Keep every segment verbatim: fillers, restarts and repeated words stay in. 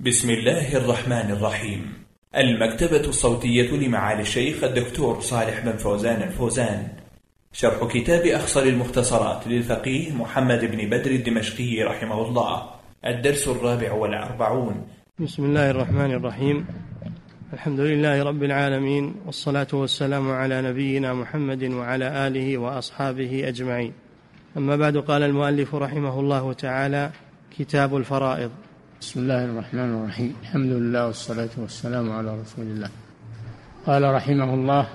بسم الله الرحمن الرحيم. المكتبة الصوتية لمعالي الشيخ الدكتور صالح بن فوزان الفوزان، شرح كتاب أخصر المختصرات للفقيه محمد بن بدر الدمشقي رحمه الله، الدرس الرابع والأربعون. بسم الله الرحمن الرحيم. الحمد لله رب العالمين، والصلاة والسلام على نبينا محمد وعلى آله وأصحابه أجمعين. أما بعد، قال المؤلف رحمه الله تعالى: كتاب الفرائض. بسم الله الرحمن الرحيم. الحمد لله والصلاة والسلام على رسول الله. قال رحمه الله: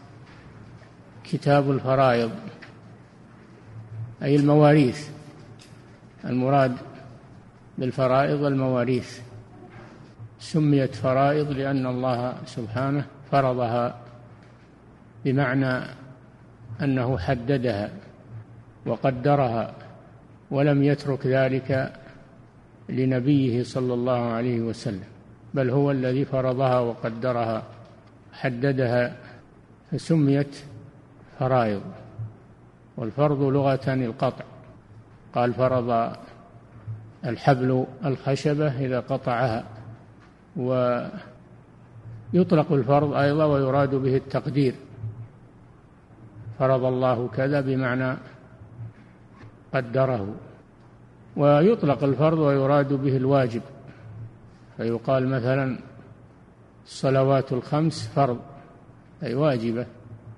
كتاب الفرائض، أي المواريث. المراد بالفرائض المواريث. سميت فرائض لأن الله سبحانه فرضها، بمعنى أنه حددها وقدرها، ولم يترك ذلك لنبيه صلى الله عليه وسلم، بل هو الذي فرضها وقدرها حددها، فسميت فرائض. والفرض لغة القطع، قال فرض الحبل الخشبة إذا قطعها. ويطلق الفرض أيضا ويراد به التقدير، فرض الله كذا بمعنى قدره. ويطلق الفرض ويراد به الواجب، فيقال مثلا الصلوات الخمس فرض أي واجبة.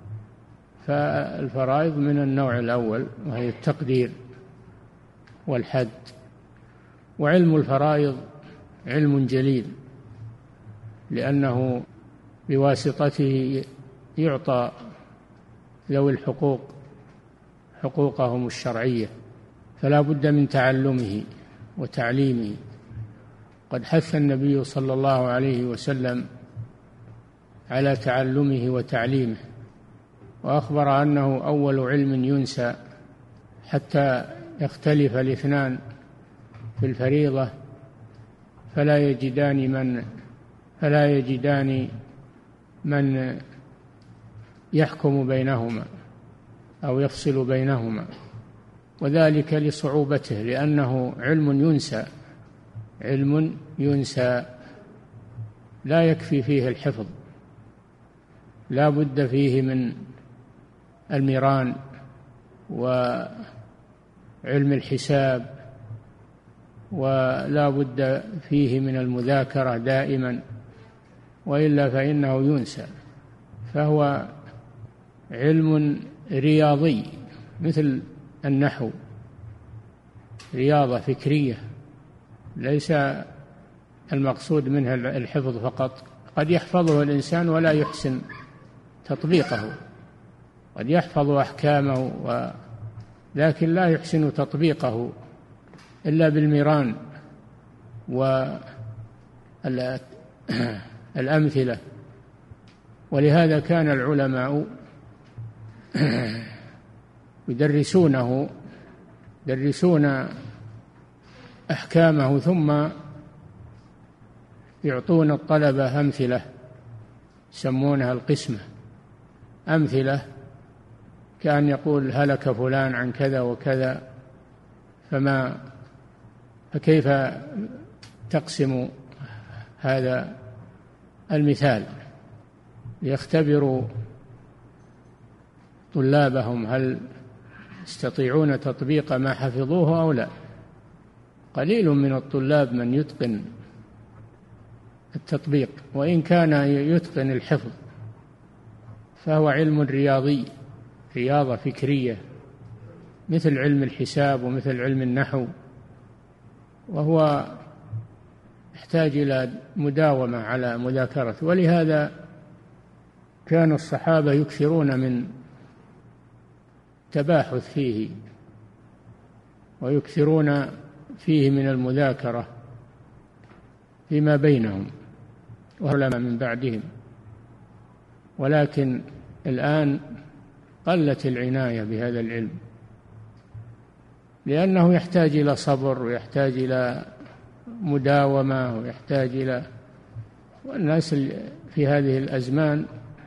فالفرائض من النوع الأول، وهي التقدير والحد. وعلم الفرائض علم جليل، لأنه بواسطته يعطى ذوي الحقوق حقوقهم الشرعية، فلا بد من تعلمه وتعليمه. قد حث النبي صلى الله عليه وسلم على تعلمه وتعليمه، وأخبر أنه أول علم ينسى، حتى يختلف الاثنان في الفريضة فلا يجدان من فلا يجدان من يحكم بينهما أو يفصل بينهما، وذلك لصعوبته، لأنه علم ينسى علم ينسى لا يكفي فيه الحفظ، لا بد فيه من المران وعلم الحساب، ولا بد فيه من المذاكرة دائما، وإلا فإنه ينسى. فهو علم رياضي مثل النحو، رياضة فكرية، ليس المقصود منها الحفظ فقط. قد يحفظه الإنسان ولا يحسن تطبيقه، قد يحفظ أحكامه و... لكن لا يحسن تطبيقه إلا بالمران والأمثلة. ولهذا كان العلماء يدرسونه يدرسون أحكامه، ثم يعطون الطلبة أمثلة يسمونها القسمة. أمثلة كأن يقول هلك فلان عن كذا وكذا، فما فكيف تقسم هذا المثال، ليختبروا طلابهم هل يستطيعون تطبيق ما حفظوه أو لا. قليل من الطلاب من يتقن التطبيق، وإن كان يتقن الحفظ فهو علم رياضي، رياضة فكرية، مثل علم الحساب ومثل علم النحو، وهو يحتاج إلى مداومة على مذاكرته. ولهذا كان الصحابة يكثرون من التباحث فيه، ويكثرون فيه من المذاكرة فيما بينهم وعلماء من بعدهم. ولكن الآن قلت العناية بهذا العلم، لأنه يحتاج إلى صبر، ويحتاج إلى مداومة، ويحتاج إلى والناس في هذه الأزمان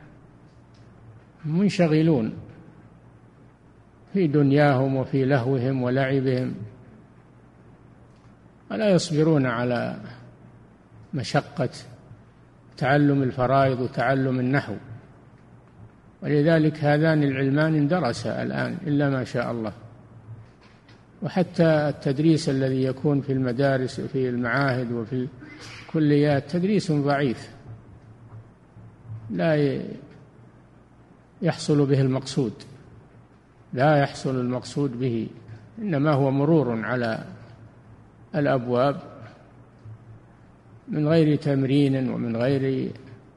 منشغلون في دنياهم وفي لهوهم ولعبهم، ولا يصبرون على مشقة تعلم الفرائض وتعلم النحو، ولذلك هذان العلمان اندرسا الآن إلا ما شاء الله. وحتى التدريس الذي يكون في المدارس وفي المعاهد وفي الكليات تدريس ضعيف لا يحصل به المقصود، لا يحصل المقصود به، إنما هو مرور على الأبواب من غير تمرين ومن غير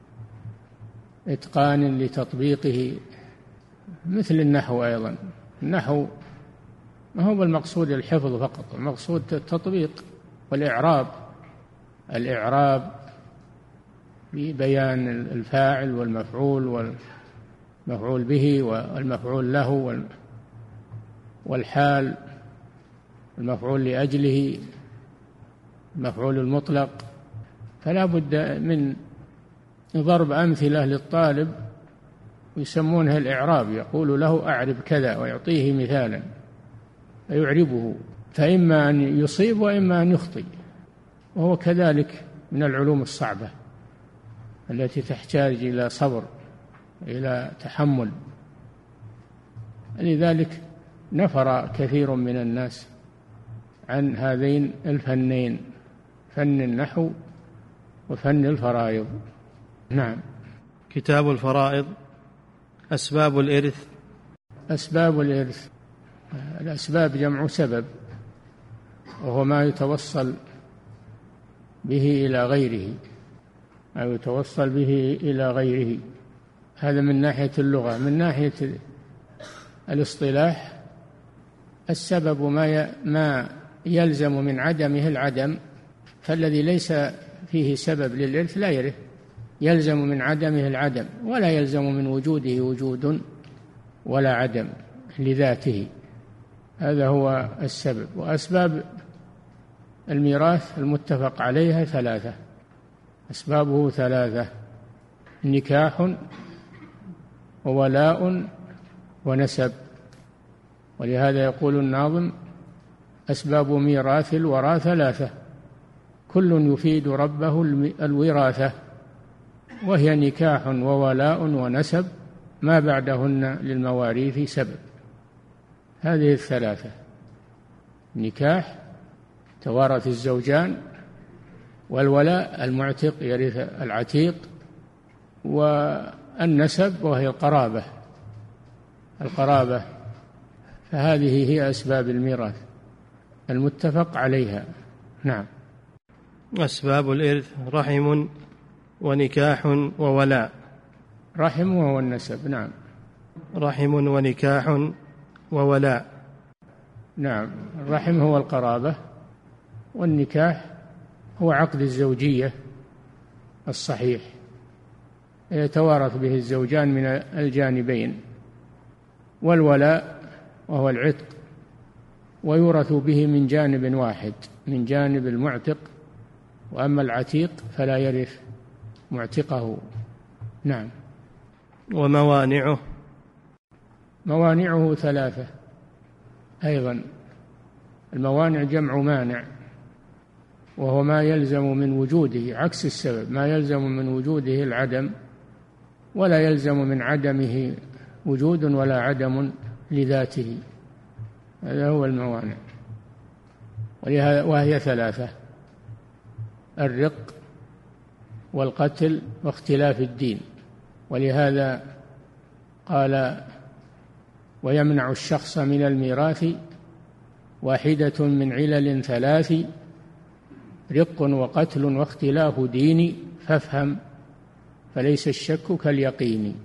إتقان لتطبيقه، مثل النحو أيضا. النحو ما هو بالمقصود الحفظ فقط، المقصود التطبيق والإعراب، الإعراب ببيان الفاعل والمفعول والمفعول به والمفعول له والحال، المفعول لأجله، المفعول المطلق. فلا بد من ضرب أمثلة للطالب يسمونها الإعراب، يقول له أعرب كذا ويعطيه مثالا فيعربه، فإما أن يصيب وإما أن يخطئ، وهو كذلك من العلوم الصعبة التي تحتاج إلى صبر، إلى تحمل. لذلك نفر كثير من الناس عن هذين الفنين، فن النحو وفن الفرائض. نعم. كتاب الفرائض. أسباب الإرث. أسباب الإرث، الأسباب جمع سبب، وهو ما يتوصل به إلى غيره، ما يتوصل به إلى غيره. هذا من ناحية اللغة. من ناحية الاصطلاح، السبب ما ما يلزم من عدمه العدم، فالذي ليس فيه سبب للإرث لا يرث، يلزم من عدمه العدم، ولا يلزم من وجوده وجود ولا عدم لذاته. هذا هو السبب. وأسباب الميراث المتفق عليها ثلاثة، أسبابه ثلاثة: نكاح وولاء ونسب. ولهذا يقول الناظم: أسباب ميراث الورى ثلاثة، كل يفيد ربه الوراثة، وهي نكاح وولاء ونسب، ما بعدهن للمواريث سبب. هذه الثلاثة: نكاح توارث الزوجان، والولاء المعتق يرث العتيق، والنسب وهي القرابة القرابة فهذه هي أسباب الميراث المتفق عليها. نعم. أسباب الإرث: رحم ونكاح وولاء. رحم وهو النسب. نعم. رحم ونكاح وولاء. نعم. الرحم هو القرابة، والنكاح هو عقد الزوجية الصحيح يتوارث به الزوجان من الجانبين، والولاء وهو العتق ويورث به من جانب واحد، من جانب المعتق، وأما العتيق فلا يرث معتقه. نعم. وموانعه. موانعه ثلاثة أيضا. الموانع جمع مانع، وهو ما يلزم من وجوده، عكس السبب، ما يلزم من وجوده العدم، ولا يلزم من عدمه وجود ولا عدم لذاته. هذا هو الموانع، وهي ثلاثة: الرق والقتل واختلاف الدين. ولهذا قال: ويمنع الشخص من الميراث واحدة من علل ثلاث، رق وقتل واختلاف دين، فافهم فليس الشك كاليقين.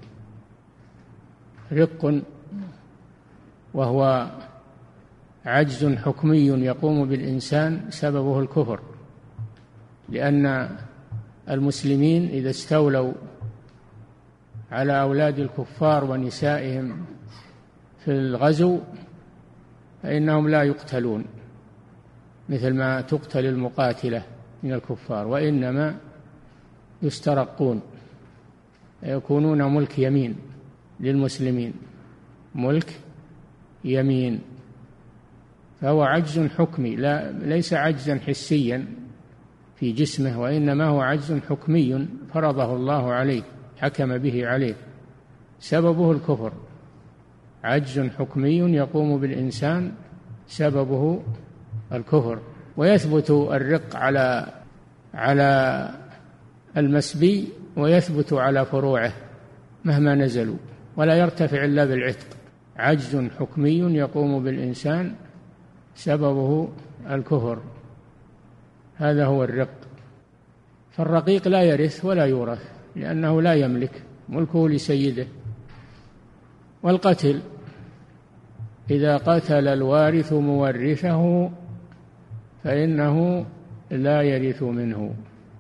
رق وهو عجز حكمي يقوم بالإنسان سببه الكفر، لأن المسلمين إذا استولوا على أولاد الكفار ونسائهم في الغزو فإنهم لا يقتلون مثل ما تقتل المقاتلة من الكفار، وإنما يسترقون، يكونون ملك يمين للمسلمين، ملك يمين. فهو عجز حكمي، لا ليس عجزا حسيا في جسمه، وإنما هو عجز حكمي فرضه الله عليه، حكم به عليه، سببه الكفر. عجز حكمي يقوم بالإنسان سببه الكفر. ويثبت الرق على على المسبي، ويثبت على فروعه مهما نزلوا، ولا يرتفع إلا بالعتق. عجز حكمي يقوم بالإنسان سببه الكفر، هذا هو الرق. فالرقيق لا يرث ولا يورث، لأنه لا يملك، ملكه لسيده. والقتل، إذا قتل الوارث مورثه فإنه لا يرث منه،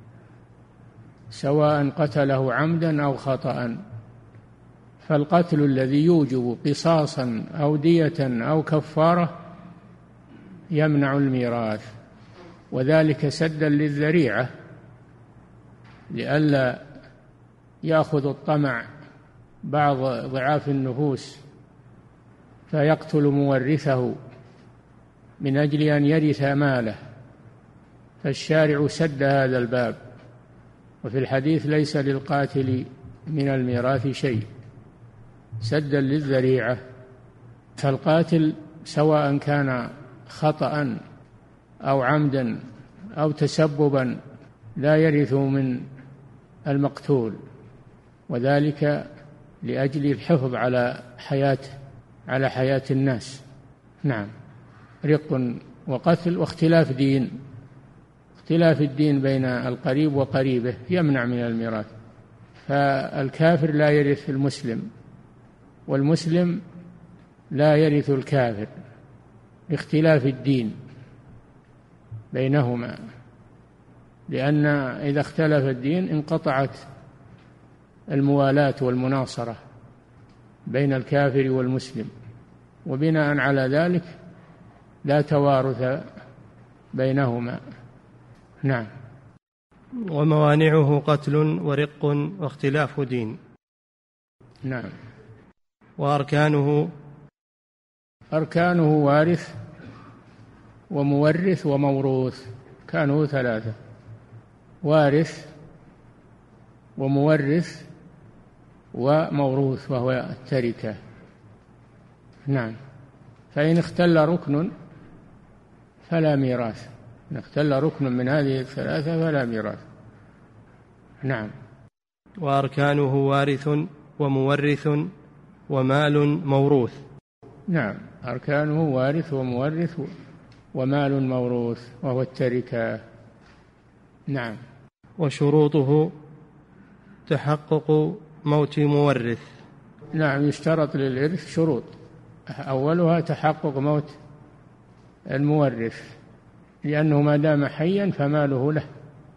سواء قتله عمدا أو خطأ. فالقتل الذي يوجب قصاصا أو دية أو كفارة يمنع الميراث، وذلك سدا للذريعة، لئلا يأخذ الطمع بعض ضعاف النفوس فيقتل مورثه من أجل أن يرث ماله. فالشارع سد هذا الباب. وفي الحديث: ليس للقاتل من الميراث شيء، سدا للذريعة. فالقاتل سواء كان خطأ أو عمدا أو تسببا لا يرث من المقتول، وذلك لأجل الحفظ على حياة على حياة الناس. نعم. رق وقتل واختلاف دين، اختلاف الدين بين القريب وقريبه يمنع من الميراث. فالكافر لا يرث المسلم، والمسلم لا يرث الكافر، باختلاف الدين بينهما، لأن إذا اختلف الدين انقطعت الموالاة والمناصرة بين الكافر والمسلم، وبناء على ذلك لا توارث بينهما. نعم. وموانعه قتل ورق واختلاف دين. نعم. وأركانه أركانه وارث ومورث وموروث، كانوا ثلاثة: وارث ومورث وموروث، وهو التركة. نعم. فإن اختل ركن فلا ميراث، إن اختل ركن من هذه الثلاثة فلا ميراث. نعم. وأركانه وارث ومورث ومال موروث. نعم. أركانه وارث ومورث ومال موروث، وهو التركة. نعم. وشروطه تحقق موت مورث. نعم. يشترط للإرث شروط، أولها تحقق موت المورث، لأنه ما دام حيا فماله له،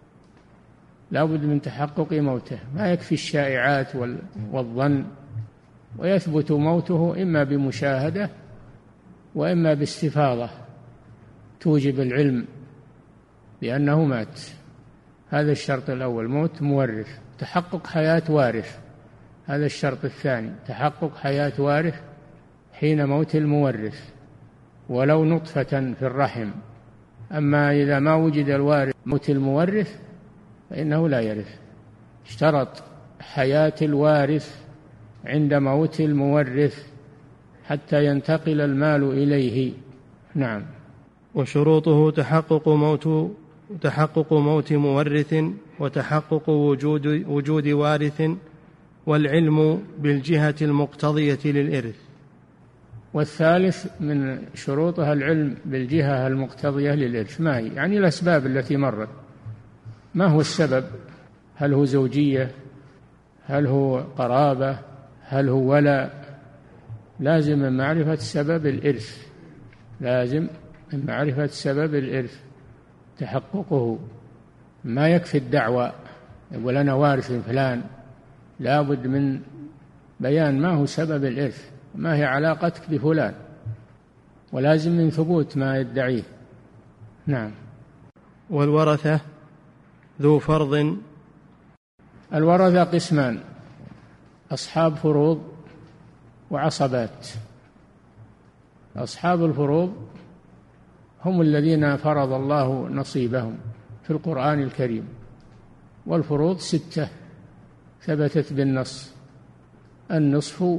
لا بد من تحقق موته، ما يكفي الشائعات والظن. ويثبت موته إما بمشاهدة وإما باستفاضة توجب العلم بأنه مات. هذا الشرط الأول، موت مورث. تحقق حياة وارث، هذا الشرط الثاني، تحقق حياة وارث حين موت المورث ولو نطفة في الرحم. أما إذا ما وجد الوارث موت المورث فإنه لا يرث. اشترط حياة الوارث عند موت المورث حتى ينتقل المال إليه. نعم. وشروطه تحقق موت تحقق موت مورث، وتحقق وجود وجود وارث، والعلم بالجهة المقتضية للإرث. والثالث من شروطها العلم بالجهة المقتضية للإرث. ما هي؟ يعني الأسباب التي مرت. ما هو السبب؟ هل هو زوجية؟ هل هو قرابة؟ هل هو ولاء؟ لازم من معرفة سبب الإرث، لازم من معرفة سبب الإرث تحققه. ما يكفي الدعوة يقول أنا وارث فلان، لا بد من بيان ما هو سبب الإرث، ما هي علاقتك بفلان، ولازم من ثبوت ما يدعيه. نعم. والورثة ذو فرض. الورثة قسمان: أصحاب فروض وعصبات. أصحاب الفروض هم الذين فرض الله نصيبهم في القرآن الكريم. والفروض ستة ثبتت بالنص: النصف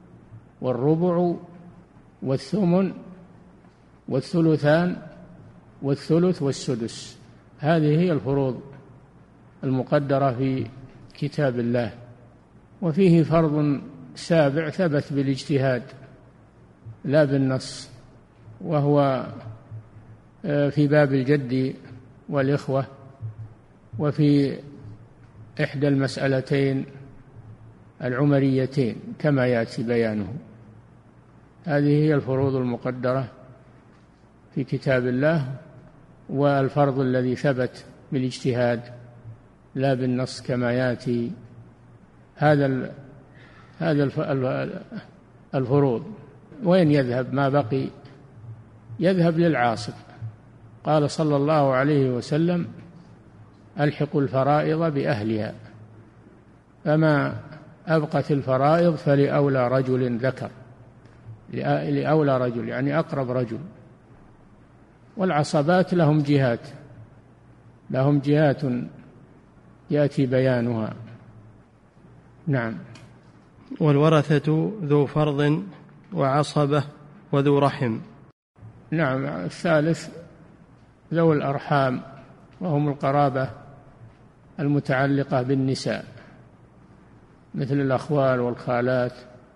والربع والثمن والثلثان والثلث والسدس. هذه هي الفروض المقدرة في كتاب الله. وفيه فرض سابع ثبت بالاجتهاد لا بالنص، وهو في باب الجد والإخوة، وفي إحدى المسألتين العمريتين كما يأتي بيانه. هذه هي الفروض المقدرة في كتاب الله، والفرض الذي ثبت بالاجتهاد لا بالنص كما يأتي. هذا هذا الفروض. وين يذهب ما بقي؟ يذهب للعاصر. قال صلى الله عليه وسلم: ألحقوا الفرائض بأهلها، فما أبقت الفرائض فلأولى رجل ذكر، لأولى رجل يعني أقرب رجل. والعصبات لهم جهات لهم جهات يأتي بيانها. نعم. والورثة ذو فرض وعصبة وذو رحم. نعم. الثالث ذو الأرحام، وهم القرابة المتعلقة بالنساء، مثل الأخوال والخالات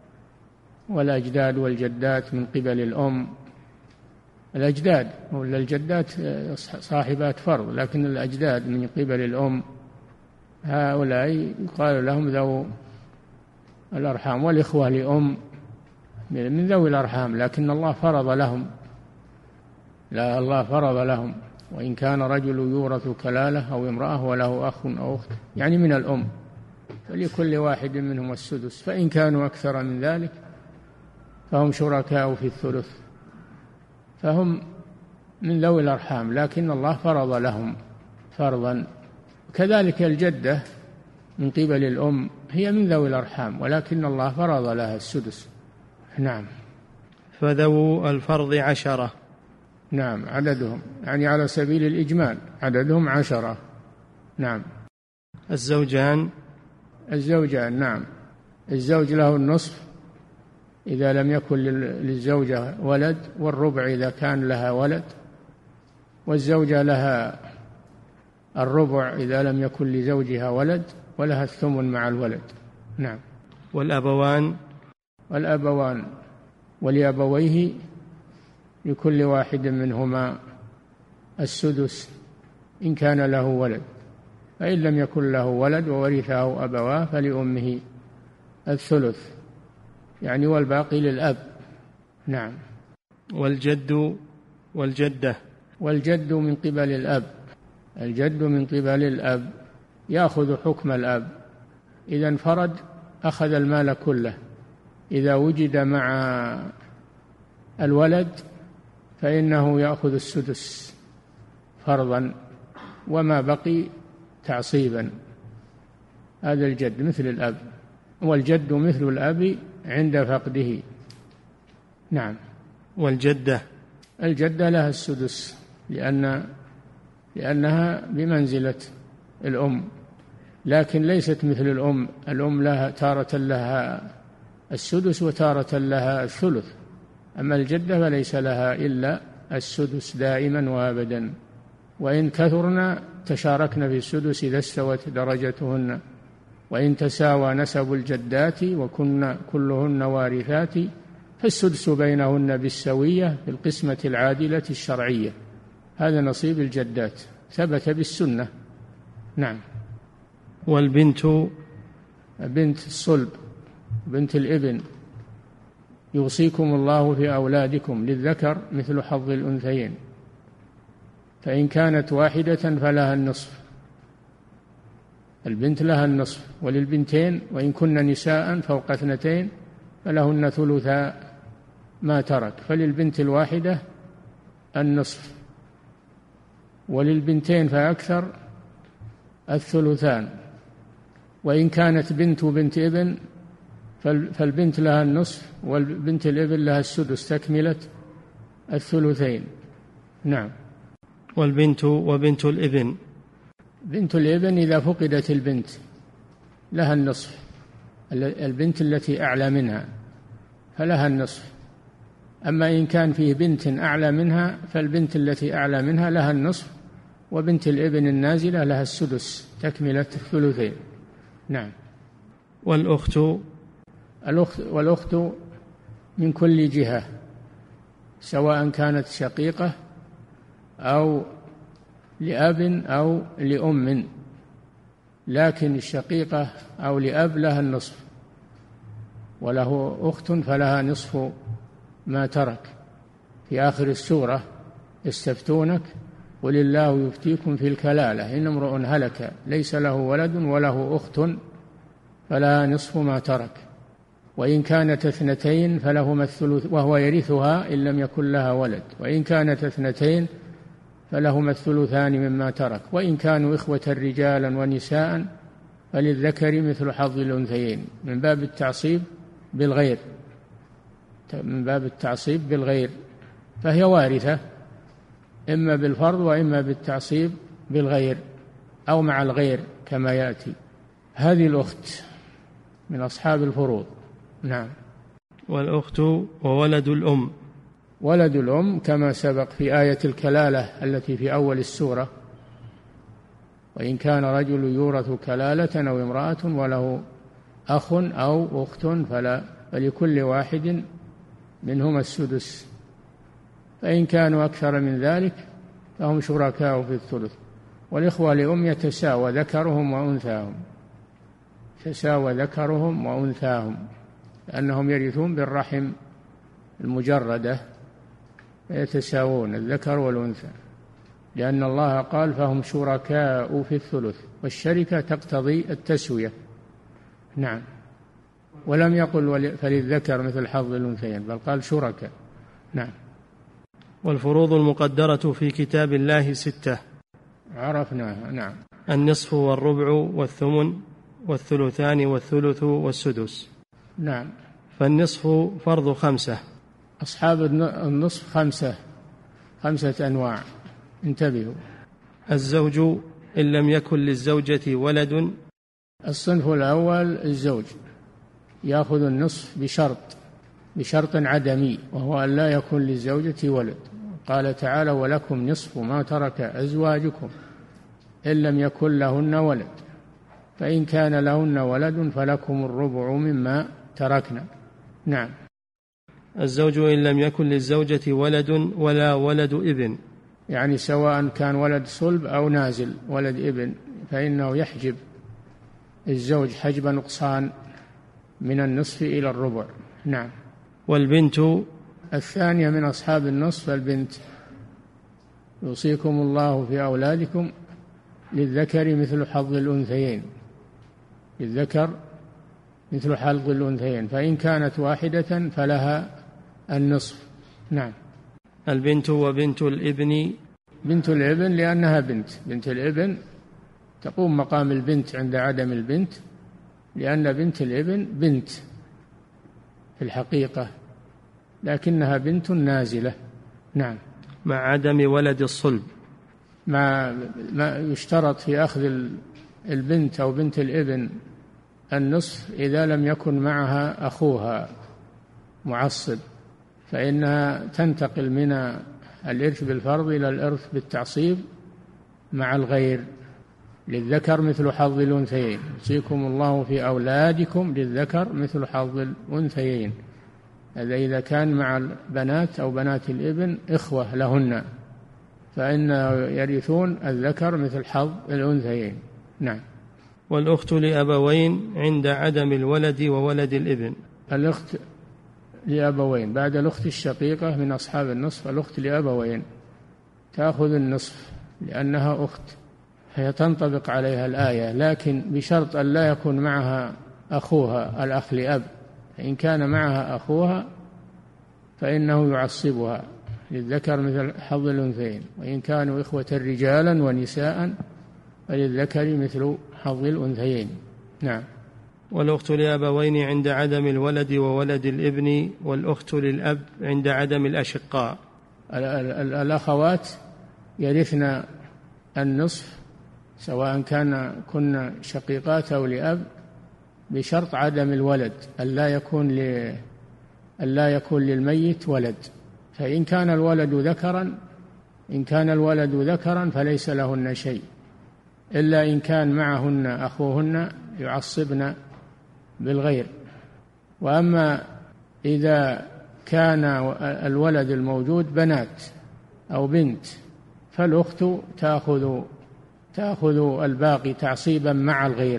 والأجداد والجدات من قبل الأم. الأجداد ولا الجدات صاحبات فرض، لكن الأجداد من قبل الأم هؤلاء يقال لهم ذو الأرحام. والإخوة لأم من ذوي الأرحام، لكن الله فرض لهم لا الله فرض لهم وإن كان رجل يورث كلالة أو امرأة وله أخ أو أخت يعني من الأم، فلكل واحد منهم السدس، فإن كانوا أكثر من ذلك فهم شركاء في الثلث، فهم من ذوي الأرحام، لكن الله فرض لهم فرضا. كذلك الجدة من قبل الأم هي من ذوي الأرحام، ولكن الله فرض لها السدس. نعم. فذو الفرض عشرة. نعم، عددهم يعني على سبيل الإجمال عددهم عشرة. نعم. الزوجان. الزوجان نعم. الزوج له النصف إذا لم يكن للزوجة ولد، والربع إذا كان لها ولد، والزوجة لها الربع إذا لم يكن لزوجها ولد، ولها الثمن مع الولد. نعم. والأبوان. والأبوان ولأبويه لكل واحد منهما السدس إن كان له ولد، فإن لم يكن له ولد وورثه أبواه فلأمه الثلث يعني والباقي للأب. نعم. والجد والجدة. والجد من قبل الأب. الجد من قبل الأب يأخذ حكم الأب، إذا انفرد أخذ المال كله، إذا وجد مع الولد فإنه يأخذ السدس فرضا، وما بقي تعصيبا. هذا الجد مثل الأب، والجد مثل الأب عند فقده. نعم. والجدة. الجدة لها السدس لأن لأنها بمنزلة الأم، لكن ليست مثل الأم. الأم لها تارة لها السدس وتارة لها الثلث، أما الجدة فليس لها إلا السدس دائما وأبدا، وإن كثرنا تشاركن في السدس إذا استوت درجتهن، وإن تساوى نسب الجدات وكن كلهن وارثات فالسدس بينهن بالسوية في القسمة العادلة الشرعية. هذا نصيب الجدات ثبت بالسنة. نعم. والبنت. بنت الصلب بنت الابن. يوصيكم الله في أولادكم للذكر مثل حظ الأنثيين، فإن كانت واحدة فلها النصف، البنت لها النصف، وللبنتين وإن كن نساء فوق اثنتين فلهن ثلثا ما ترك، فللبنت الواحدة النصف، وللبنتين فأكثر الثلثان، وإن كانت بنت بنت ابن فالبنت لها النصف والبنت الابن لها السدس تكملة الثلثين. نعم. والبنت وبنت الابن. بنت الابن إذا فقدت البنت لها النصف، البنت التي أعلى منها فلها النصف. أما إن كان فيه بنت أعلى منها فالبنت التي أعلى منها لها النصف، وبنت الابن النازلة لها السدس تكملة الثلثين. نعم. والأخت الأخت والأخت من كل جهة، سواء كانت شقيقة أو لأب أو لأم، لكن الشقيقة أو لأب لها النصف، وله أخت فلها نصف ما ترك. في آخر السورة يستفتونك قل الله يفتيكم في الكلالة إن امرؤ هلك ليس له ولد وله أخت فلها نصف ما ترك، وإن كانت اثنتين فلهما الثلث وهو يرثها إن لم يكن لها ولد، وإن كانت اثنتين فلهما الثلثان مما ترك، وإن كانوا إخوة رجالا ونساء فللذكر مثل حظ الأنثيين، من باب التعصيب بالغير، من باب التعصيب بالغير، فهي وارثة إما بالفرض وإما بالتعصيب بالغير أو مع الغير كما يأتي. هذه الأخت من أصحاب الفروض. نعم. والأخت وولد الأم. ولد الأم كما سبق في آية الكلالة التي في أول السورة، وإن كان رجل يورث كلالة أو امرأة وله أخ أو أخت فلا فلكل واحد منهما السدس، فإن كانوا أكثر من ذلك فهم شركاء في الثلث. والإخوة لأم يتساوى ذكرهم وأنثاهم، تساوى ذكرهم وأنثاهم، لأنهم يرثون بالرحم المجردة يتساوون الذكر والأنثى، لأن الله قال فهم شركاء في الثلث، والشركة تقتضي التسوية. نعم. ولم يقل فللذكر مثل حظ الأنثيين، بل قال شركاء. نعم. والفروض المقدرة في كتاب الله ستة عرفناها. نعم. النصف والربع والثمن والثلثان والثلث والسدس. نعم. فالنصف فرض خمسة. أصحاب النصف خمسة خمسة أنواع، انتبهوا. الزوج إن لم يكن للزوجة ولد. الصنف الأول الزوج يأخذ النصف بشرط بشرط عدمي، وهو أن لا يكون للزوجة ولد. قال تعالى ولكم نصف ما ترك أزواجكم إن لم يكن لهن ولد، فإن كان لهن ولد فلكم الربع مما تركنا. نعم. الزوج إن لم يكن للزوجة ولد ولا ولد ابن، يعني سواء كان ولد صلب أو نازل ولد ابن، فإنه يحجب الزوج حجب نقصان من النصف إلى الربع. نعم. والبنت الثانية من أصحاب النصف البنت، يوصيكم الله في أولادكم للذكر مثل حظ الأنثيين، للذكر مثل حظ الأنثيين، فإن كانت واحدة فلها النصف. نعم. البنت وبنت الابن. بنت الابن لأنها بنت، بنت الابن تقوم مقام البنت عند عدم البنت، لأن بنت الابن بنت في الحقيقة لكنها بنت نازلة. نعم. مع عدم ولد الصلب. مع ما يشترط في أخذ البنت أو بنت الابن النصف إذا لم يكن معها أخوها معصب، فإنها تنتقل من الإرث بالفرض إلى الإرث بالتعصيب مع الغير. للذكر مثل حظ الأنثيين، يوصيكم الله في أولادكم للذكر مثل حظ الأنثيين، هذا إذا كان مع البنات أو بنات الابن إخوة لهن فإن يرثون الذكر مثل حظ الأنثيين. نعم. والأخت لأبوين عند عدم الولد وولد الابن. الأخت لأبوين بعد الأخت الشقيقة من أصحاب النصف، الأخت لأبوين تأخذ النصف لأنها أخت، هي تنطبق عليها الآية، لكن بشرط أن لا يكون معها أخوها الأخ لأب، فإن كان معها أخوها فإنه يعصبها للذكر مثل حظ الأنثيين، وإن كانوا إخوة رجالا ونساء فللذكر مثل حظ الأنثيين. نعم. والأخت لأبوين عند عدم الولد وولد الابن، والأخت للأب عند عدم الأشقاء. الأخوات يرثن النصف سواء كان كنا شقيقات أو لأب، بشرط عدم الولد، ألا يكون ل ألا يكون للميت ولد. فإن كان الولد ذكرا إن كان الولد ذكرا فليس لهن شيء، إلا إن كان معهن أخوهن يعصبن بالغير. وأما إذا كان الولد الموجود بنات أو بنت فالأخت تأخذ تأخذ الباقي تعصيبا مع الغير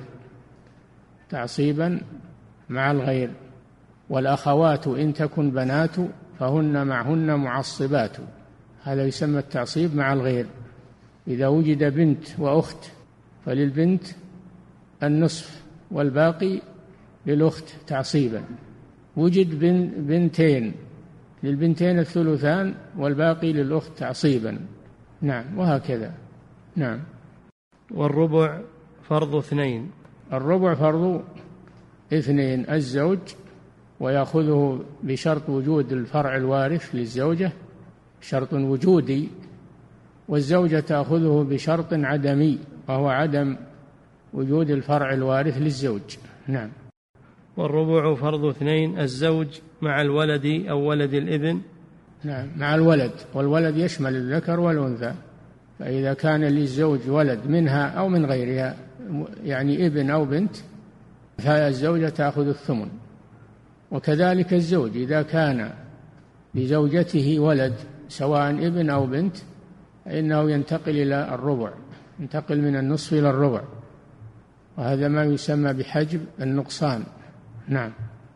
تعصيبا مع الغير. والأخوات إن تكن بنات فهن معهن معصبات، هذا يسمى التعصيب مع الغير. إذا وجد بنت وأخت فللبنت النصف والباقي للأخت تعصيبا. وجد بنتين للبنتين الثلثان والباقي للأخت تعصيبا. نعم، وهكذا. نعم. والربع فرض اثنين. الربع فرض اثنين، الزوج ويأخذه بشرط وجود الفرع الوارث للزوجة، شرط وجودي، والزوجة تأخذه بشرط عدمي وهو عدم وجود الفرع الوارث للزوج. نعم. والربع فرض اثنين، الزوج مع الولد أو ولد الابن. نعم، مع الولد، والولد يشمل الذكر والأنثى. فإذا كان للزوج ولد منها أو من غيرها، يعني ابن أو بنت، فالزوجة تأخذ الثمن. وكذلك الزوج إذا كان لزوجته ولد سواء ابن أو بنت فإنه ينتقل إلى الربع، ينتقل من النصف إلى الربع، وهذا ما يسمى بحجب النقصان. نعم.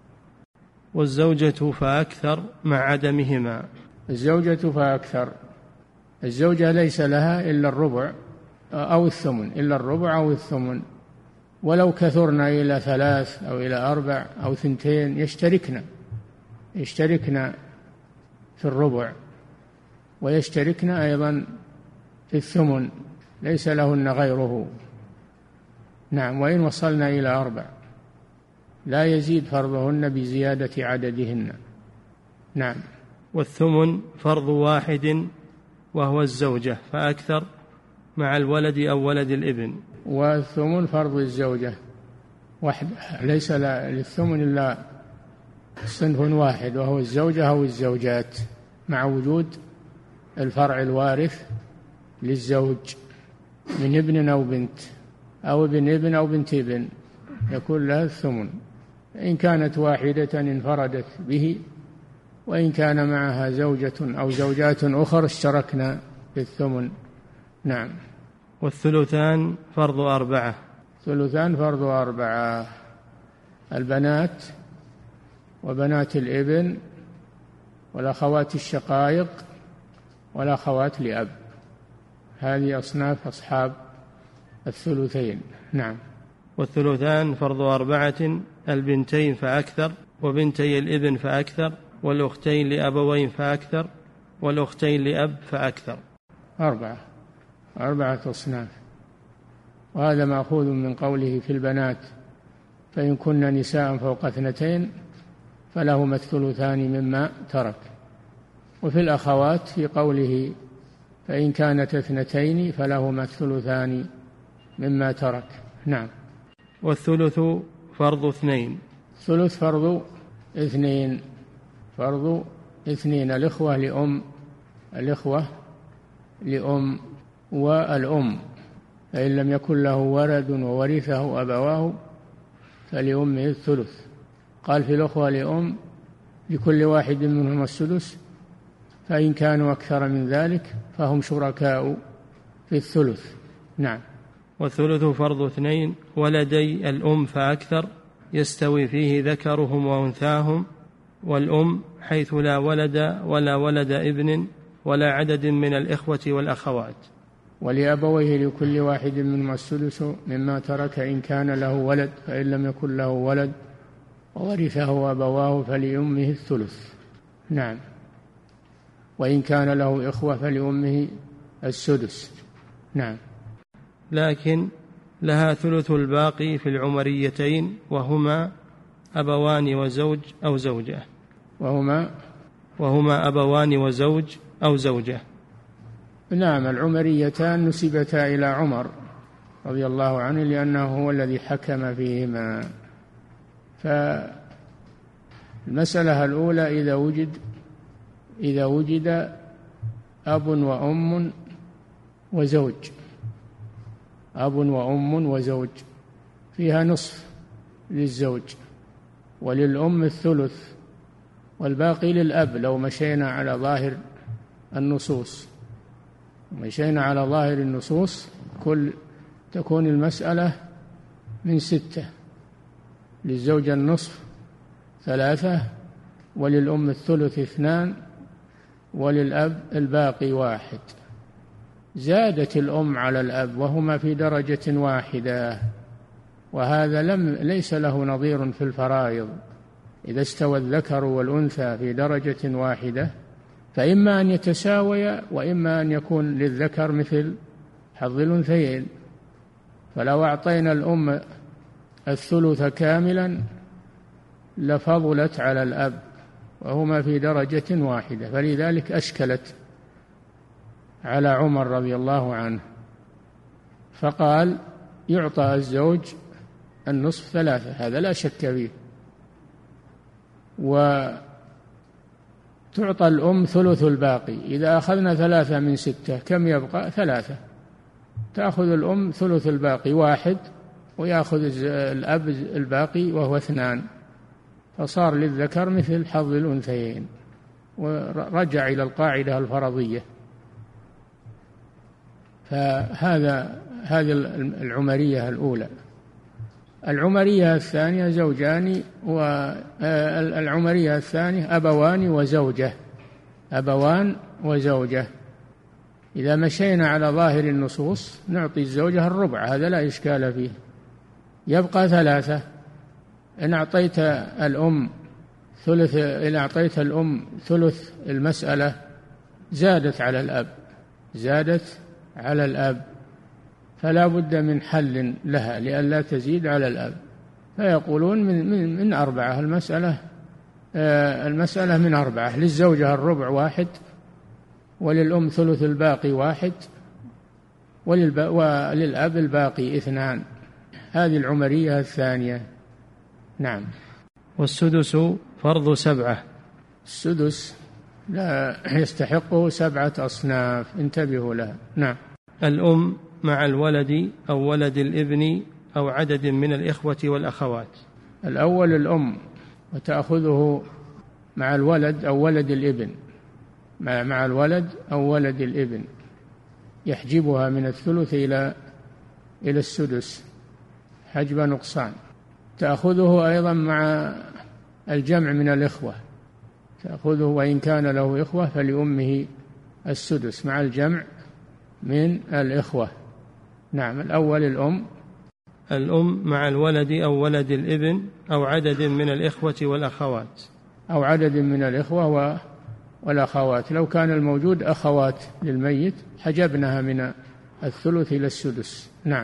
والزوجة فأكثر مع عدمهما. الزوجة فأكثر، الزوجة ليس لها إلا الربع أو الثمن، إلا الربع أو الثمن، ولو كثرنا إلى ثلاث أو إلى أربع أو ثنتين يشتركنا يشتركنا في الربع، ويشتركنا أيضا في الثمن، ليس لهن غيره. نعم. وإن وصلنا إلى أربع لا يزيد فرضهن بزيادة عددهن. نعم. والثمن فرض واحد وهو الزوجة فأكثر مع الولد أو ولد الابن. والثمن فرض الزوجة وحده، ليس للثمن إلا صنف واحد وهو الزوجة أو الزوجات، مع وجود الفرع الوارث للزوج من ابن أو بنت أو ابن ابن أو بنت ابن، يكون لها الثمن. إن كانت واحدة انفردت به، وإن كان معها زوجة أو زوجات أخرى اشتركنا في الثمن. نعم. والثلثان فرض أربعة. ثلثان فرض أربعة، البنات وبنات الابن والأخوات الشقائق والأخوات لأب، هذه أصناف أصحاب الثلثين. نعم. والثلثان فرض أربعة، البنتين فأكثر، وبنتي الابن فأكثر، والأختين لأبوين فأكثر، والأختين لأب فأكثر. أربعة أربعة أصناف. وهذا مأخوذ من قوله في البنات فإن كن نساء فوق اثنتين فلهما الثلثان مما ترك. وفي الأخوات في قوله فإن كانت اثنتين فلهما الثلثان مما ترك. نعم. والثلث فرض اثنين. ثلث فرض اثنين فرض اثنين الإخوة لأم الإخوة لأم والأم، فإن لم يكن له ولد وورثه أبواه فلأمه الثلث. قال في الأخوة لأم لكل واحد منهم السدس، فإن كانوا أكثر من ذلك فهم شركاء في الثلث. نعم. والثلث فرض اثنين، ولدي الأم فأكثر يستوي فيه ذكرهم وأنثاهم، والأم حيث لا ولد ولا ولد ابن ولا عدد من الإخوة والأخوات. ولأبويه لكل واحد منهم السدس مما ترك إن كان له ولد، فإن لم يكن له ولد وورثه أبواه فلأمه الثلث. نعم. وإن كان له إخوة فلأمه السدس. نعم. لكن لها ثلث الباقي في العمريتين، وهما أبوان وزوج أو زوجة. وهما وهما أبوان وزوج أو زوجة. نعم. العمريتان نسبتا إلى عمر رضي الله عنه لأنه هو الذي حكم فيهما. فالمسألة الأولى إذا وجد إذا وجد أب وأم وزوج، أب وأم وزوج، فيها نصف للزوج، وللأم الثلث، والباقي للأب لو مشينا على ظاهر النصوص. مشينا على ظاهر النصوص كل تكون المسألة من ستة، للزوج النصف ثلاثة، وللأم الثلث اثنان، وللأب الباقي واحد. زادت الأم على الأب وهما في درجة واحدة، وهذا لم ليس له نظير في الفرائض. إذا استوى الذكر والأنثى في درجة واحدة فإما أن يتساويا وإما أن يكون للذكر مثل حظ الأنثيين. فلو أعطينا الأم الثلث كاملا لفضلت على الأب وهما في درجة واحدة، فلذلك أشكلت على عمر رضي الله عنه، فقال يعطى الزوج النصف ثلاثة، هذا لا شك فيه، وتعطى الأم ثلث الباقي. إذا أخذنا ثلاثة من ستة كم يبقى؟ ثلاثة. تأخذ الأم ثلث الباقي واحد، ويأخذ الأب الباقي وهو اثنان، فصار للذكر مثل حظ الأنثيين، ورجع إلى القاعدة الفرضية. فهذا هذه العمرية الأولى. العمرية الثانية زوجان، والعمرية الثانية أبوان وزوجة، أبوان وزوجة. إذا مشينا على ظاهر النصوص نعطي الزوجة الربع، هذا لا إشكال فيه، يبقى ثلاثة. إن أعطيت الأم ثلث إن أعطيت الأم ثلث المسألة زادت على الأب، زادت على الأب، فلا بد من حل لها لئلا تزيد على الأب. فيقولون من من من أربعة، المسألة آه المسألة من أربعة، للزوجة الربع واحد، وللأم ثلث الباقي واحد، وللأب الباقي اثنان. هذه العمرية الثانية. نعم. والسدس فرض سبعة. السدس لا يستحقه سبعة أصناف، انتبهوا لها. نعم. الأم مع الولد أو ولد الابن أو عدد من الإخوة والأخوات. الأول الأم، وتأخذه مع الولد أو ولد الابن، مع مع الولد أو ولد الابن، يحجبها من الثلث إلى إلى السدس حجب نقصان. تأخذه أيضا مع الجمع من الإخوة، تأخذه وإن كان له إخوة فلأمه السدس مع الجمع من الإخوة. نعم. الأول الأم، الأم مع الولد أو ولد الابن أو عدد من الإخوة والأخوات، أو عدد من الإخوة والأخوات. لو كان الموجود أخوات للميت حجبناها من الثلث إلى السدس. نعم.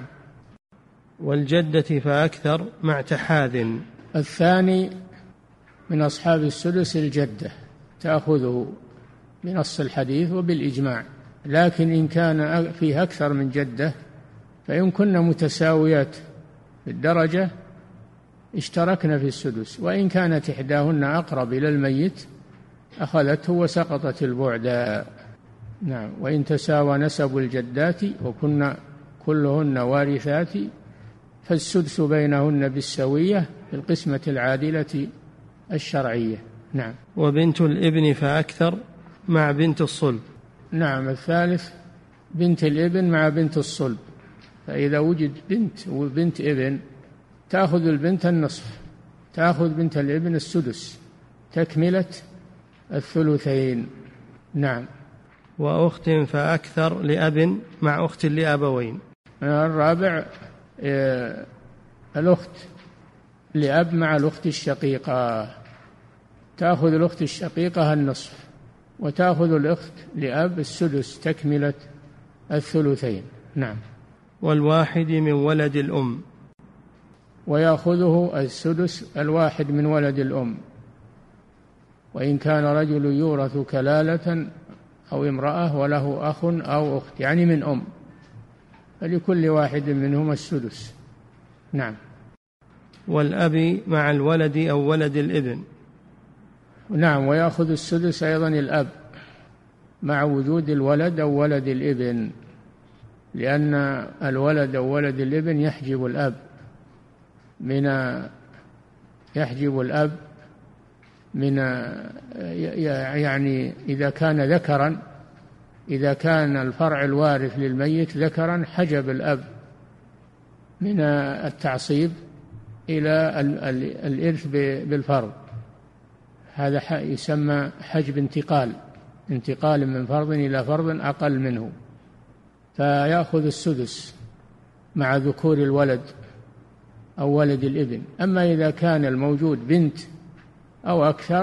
والجدة فأكثر مع تحاذ. الثاني من أصحاب السدس الجدة، تأخذه بنص الحديث وبالإجماع، لكن إن كان فيه أكثر من جدة فإن كنا متساويات في الدرجة اشتركنا في السدس، وإن كانت إحداهن أقرب إلى الميت أخذته وسقطت البعد. نعم. وإن تساوى نسب الجدات وكنا كلهن وارثات فالسدس بينهن بالسوية في القسمة العادلة الشرعية. نعم. وبنت الابن فأكثر مع بنت الصلب. نعم. الثالث بنت الابن مع بنت الصلب، فإذا وجد بنت وبنت ابن تأخذ البنت النصف، تأخذ بنت الابن السدس تكملة الثلثين. نعم. وأخت فأكثر لأب مع أخت لأبوين. الرابع إيه الأخت لأب مع الأخت الشقيقة، تأخذ الأخت الشقيقة النصف، وتأخذ الأخت لأب السدس تكملة الثلثين. نعم. والواحد من ولد الأم، ويأخذه السدس الواحد من ولد الأم، وإن كان رجل يورث كلالة أو امرأة وله أخ أو أخت، يعني من أم، فلكل واحد منهما السدس. نعم. والأب مع الولد أو ولد الابن. نعم، ويأخذ السدس أيضا الأب مع وجود الولد أو ولد الابن، لأن الولد أو ولد الابن يحجب الأب من يحجب الأب من يعني إذا كان ذكرا، إذا كان الفرع الوارث للميت ذكرا حجب الأب من التعصيب إلى الإرث بالفرض. هذا يسمى حجب انتقال، انتقال من فرض إلى فرض أقل منه، فيأخذ السدس مع ذكور الولد أو ولد الابن. أما إذا كان الموجود بنت أو أكثر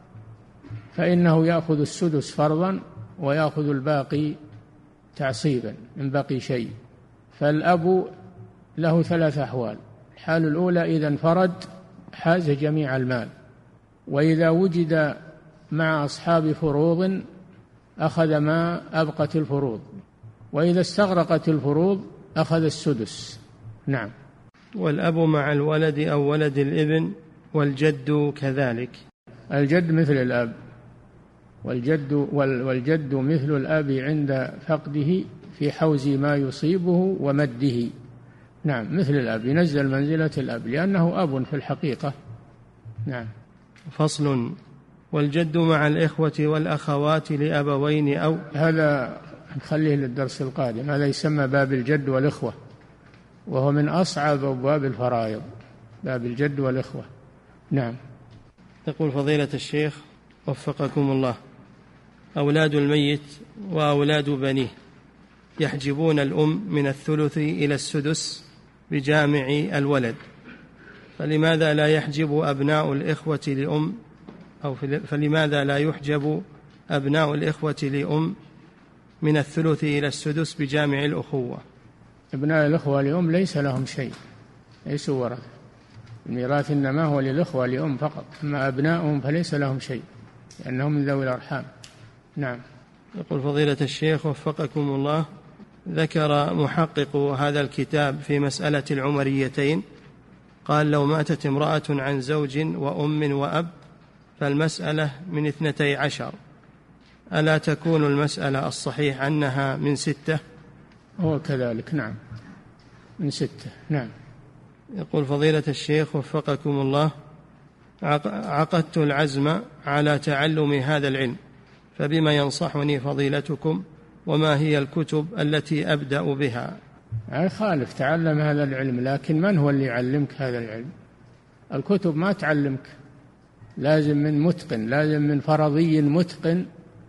فإنه يأخذ السدس فرضا ويأخذ الباقي تعصيبا من باقي شيء. فالأب له ثلاث أحوال: الحال الأولى إذا انفرد حاز جميع المال، وإذا وجد مع أصحاب فروض أخذ ما أبقت الفروض، وإذا استغرقت الفروض أخذ السدس. نعم. والأب مع الولد أو ولد الابن، والجد كذلك. الجد مثل الأب، والجد والجد مثل الأب عند فقده في حوز ما يصيبه ومده. نعم، مثل الأب، ينزل منزلة الأب لأنه أب في الحقيقة. نعم. فصل. والجد مع الإخوة والأخوات لأبوين أو. هذا نخليه للدرس القادم، هذا يسمى باب الجد والإخوة، وهو من أصعب أبواب الفرائض، باب الجد والإخوة. نعم. يقول فضيلة الشيخ وفقكم الله: أولاد الميت وأولاد بنيه يحجبون الأم من الثلث إلى السدس بجامع الولد، فلماذا لا يحجب أبناء الإخوة لأم أو فلماذا لا يحجب أبناء الإخوة لأم من الثلث إلى السدس بجامع الأخوة؟ أبناء الإخوة لأم ليس لهم شيء، ليسوا ورثة الميراث، إنما هو للإخوة لأم فقط، أما أبناؤهم فليس لهم شيء لأنهم من ذوي الأرحام. نعم. يقول فضيلة الشيخ وفقكم الله: ذكر محقق هذا الكتاب في مسألة العمريتين، قال: لو ماتت امرأة عن زوج وأم وأب فالمسألة من اثنتي عشر، ألا تكون المسألة الصحيح أنها من ستة؟ هو كذلك. نعم، من ستة. نعم. يقول فضيلة الشيخ وفقكم الله: عقدت العزم على تعلم هذا العلم، فبما ينصحني فضيلتكم، وما هي الكتب التي أبدأ بها؟ أي خالف، تعلم هذا العلم، لكن من هو اللي يعلمك هذا العلم؟ الكتب ما تعلمك، لازم من متقن، لازم من فرضي متقن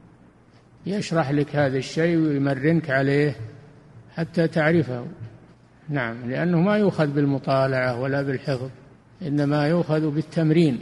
يشرح لك هذا الشيء ويمرنك عليه حتى تعرفه. نعم، لأنه ما يؤخذ بالمطالعة ولا بالحفظ، إنما يؤخذ بالتمرين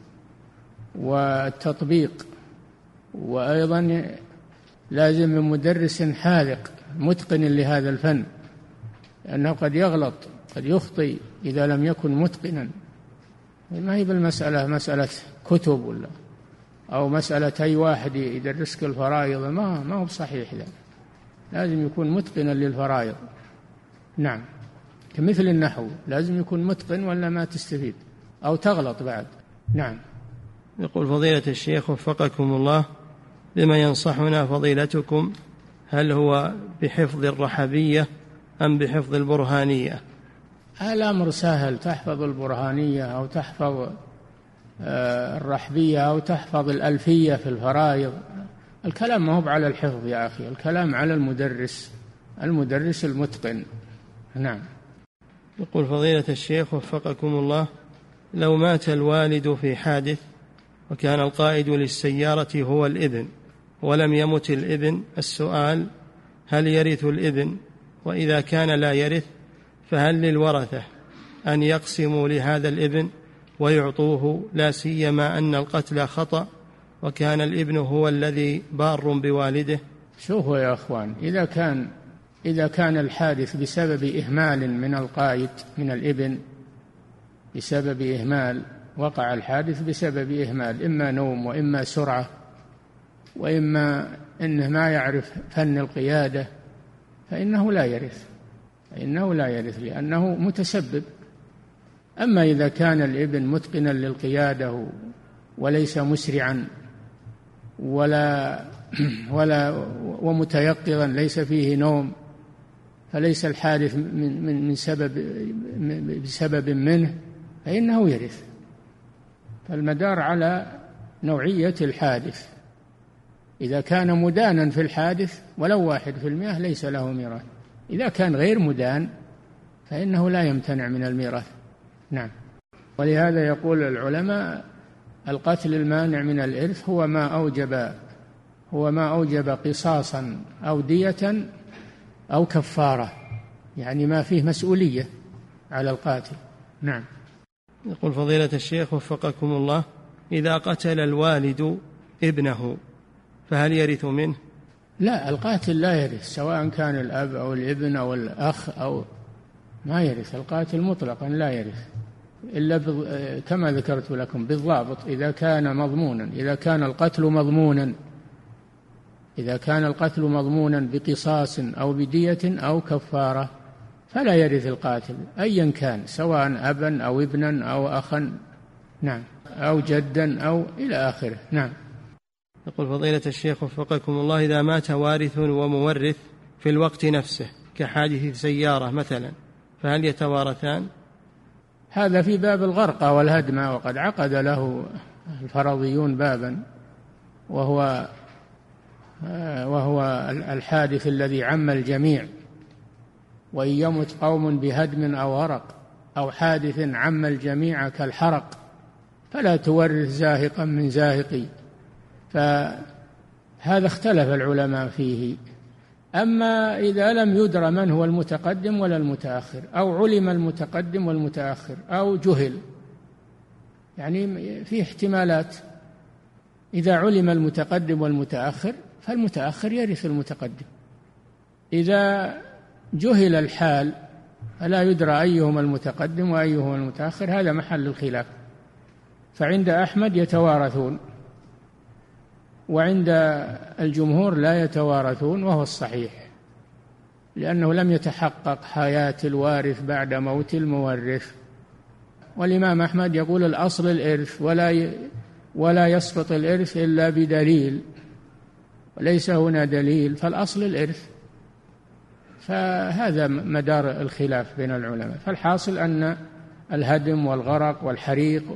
والتطبيق، وأيضا لازم من مدرس حاذق متقن لهذا الفن، لأنه قد يغلط، قد يخطئ إذا لم يكن متقنا. ما هي بالمسألة مسألة كتب ولا أو مسألة أي واحد يدرسك الفرائض، ما ما هو صحيح ذا، لازم يكون متقنا للفرائض. نعم، كمثل النحو لازم يكون متقن ولا ما تستفيد أو تغلط بعد. نعم. يقول فضيلة الشيخ وفقكم الله: بما ينصحنا فضيلتكم، هل هو بحفظ الرحبية أم بحفظ البرهانية؟ الأمر سهل، تحفظ البرهانية أو تحفظ الرحبية أو تحفظ الألفية في الفرائض. الكلام ما هو على الحفظ يا أخي، الكلام على المدرس، المدرس المتقن. نعم. يقول فضيلة الشيخ وفقكم الله: لو مات الوالد في حادث وكان القائد للسيارة هو الابن ولم يمت الابن، السؤال: هل يرث الابن؟ وإذا كان لا يرث فهل للورثة أن يقسموا لهذا الابن ويعطوه، لا سيما أن القتل خطأ وكان الابن هو الذي بار بوالده؟ شوفوا يا أخوان، إذا كان إذا كان الحادث بسبب إهمال من القائد من الابن، بسبب إهمال، وقع الحادث بسبب إهمال، إما نوم وإما سرعة وإما أنه ما يعرف فن القيادة، فإنه لا يرث، فإنه لا يرث لأنه متسبب. أما إذا كان الابن متقنا للقيادة وليس مسرعا ولا ولا ومتيقظا ليس فيه نوم، فليس الحادث من من من سبب بسبب منه، فإنه يرث. فالمدار على نوعية الحادث. إذا كان مدانا في الحادث ولو واحد في المئة ليس له ميراث. إذا كان غير مدان فإنه لا يمتنع من الميراث. نعم. ولهذا يقول العلماء القتل المانع من الإرث هو ما أوجب هو ما أوجب قصاصا أو دية أو كفارة، يعني ما فيه مسؤولية على القاتل. نعم. يقول فضيلة الشيخ وفقكم الله: إذا قتل الوالد ابنه فهل يرث منه؟ لا، القاتل لا يرث، سواء كان الأب أو الابن أو الأخ أو ما يرث. القاتل مطلقا لا يرث إلا كما ذكرت لكم بالضابط، إذا كان مضمونا، إذا كان القتل مضمونا إذا كان القتل مضمونا بقصاص أو بدية أو كفارة فلا يرث القاتل أيا كان، سواء أبا أو ابنا أو أخا، نعم، أو جدا أو إلى آخره. نعم. يقول فضيلة الشيخ وفقكم الله: إذا مات وارث ومورث في الوقت نفسه كحادث سيارة مثلا فهل يتوارثان؟ هذا في باب الغرقى والهدمة، وقد عقد له الفرضيون بابا، وهو وهو الحادث الذي عم الجميع. وإن يمت قوم بهدم أو غرق أو حادث عم الجميع كالحرق فلا تورث زاهقا من زاهقي. فهذا اختلف العلماء فيه. أما إذا لم يدر من هو المتقدم ولا المتأخر، أو علم المتقدم والمتأخر، أو جهل، يعني في احتمالات، إذا علم المتقدم والمتأخر فالمتأخر يرث المتقدم. إذا جهل الحال فلا يدرى أيهما المتقدم وأيهما المتأخر، هذا محل الخلاف. فعند أحمد يتوارثون، وعند الجمهور لا يتوارثون، وهو الصحيح، لأنه لم يتحقق حياة الوارث بعد موت المورث. والإمام أحمد يقول الأصل الإرث، ولا ولا يسقط الإرث إلا بدليل، وليس هنا دليل، فالأصل الإرث. فهذا مدار الخلاف بين العلماء. فالحاصل أن الهدم والغرق والحريق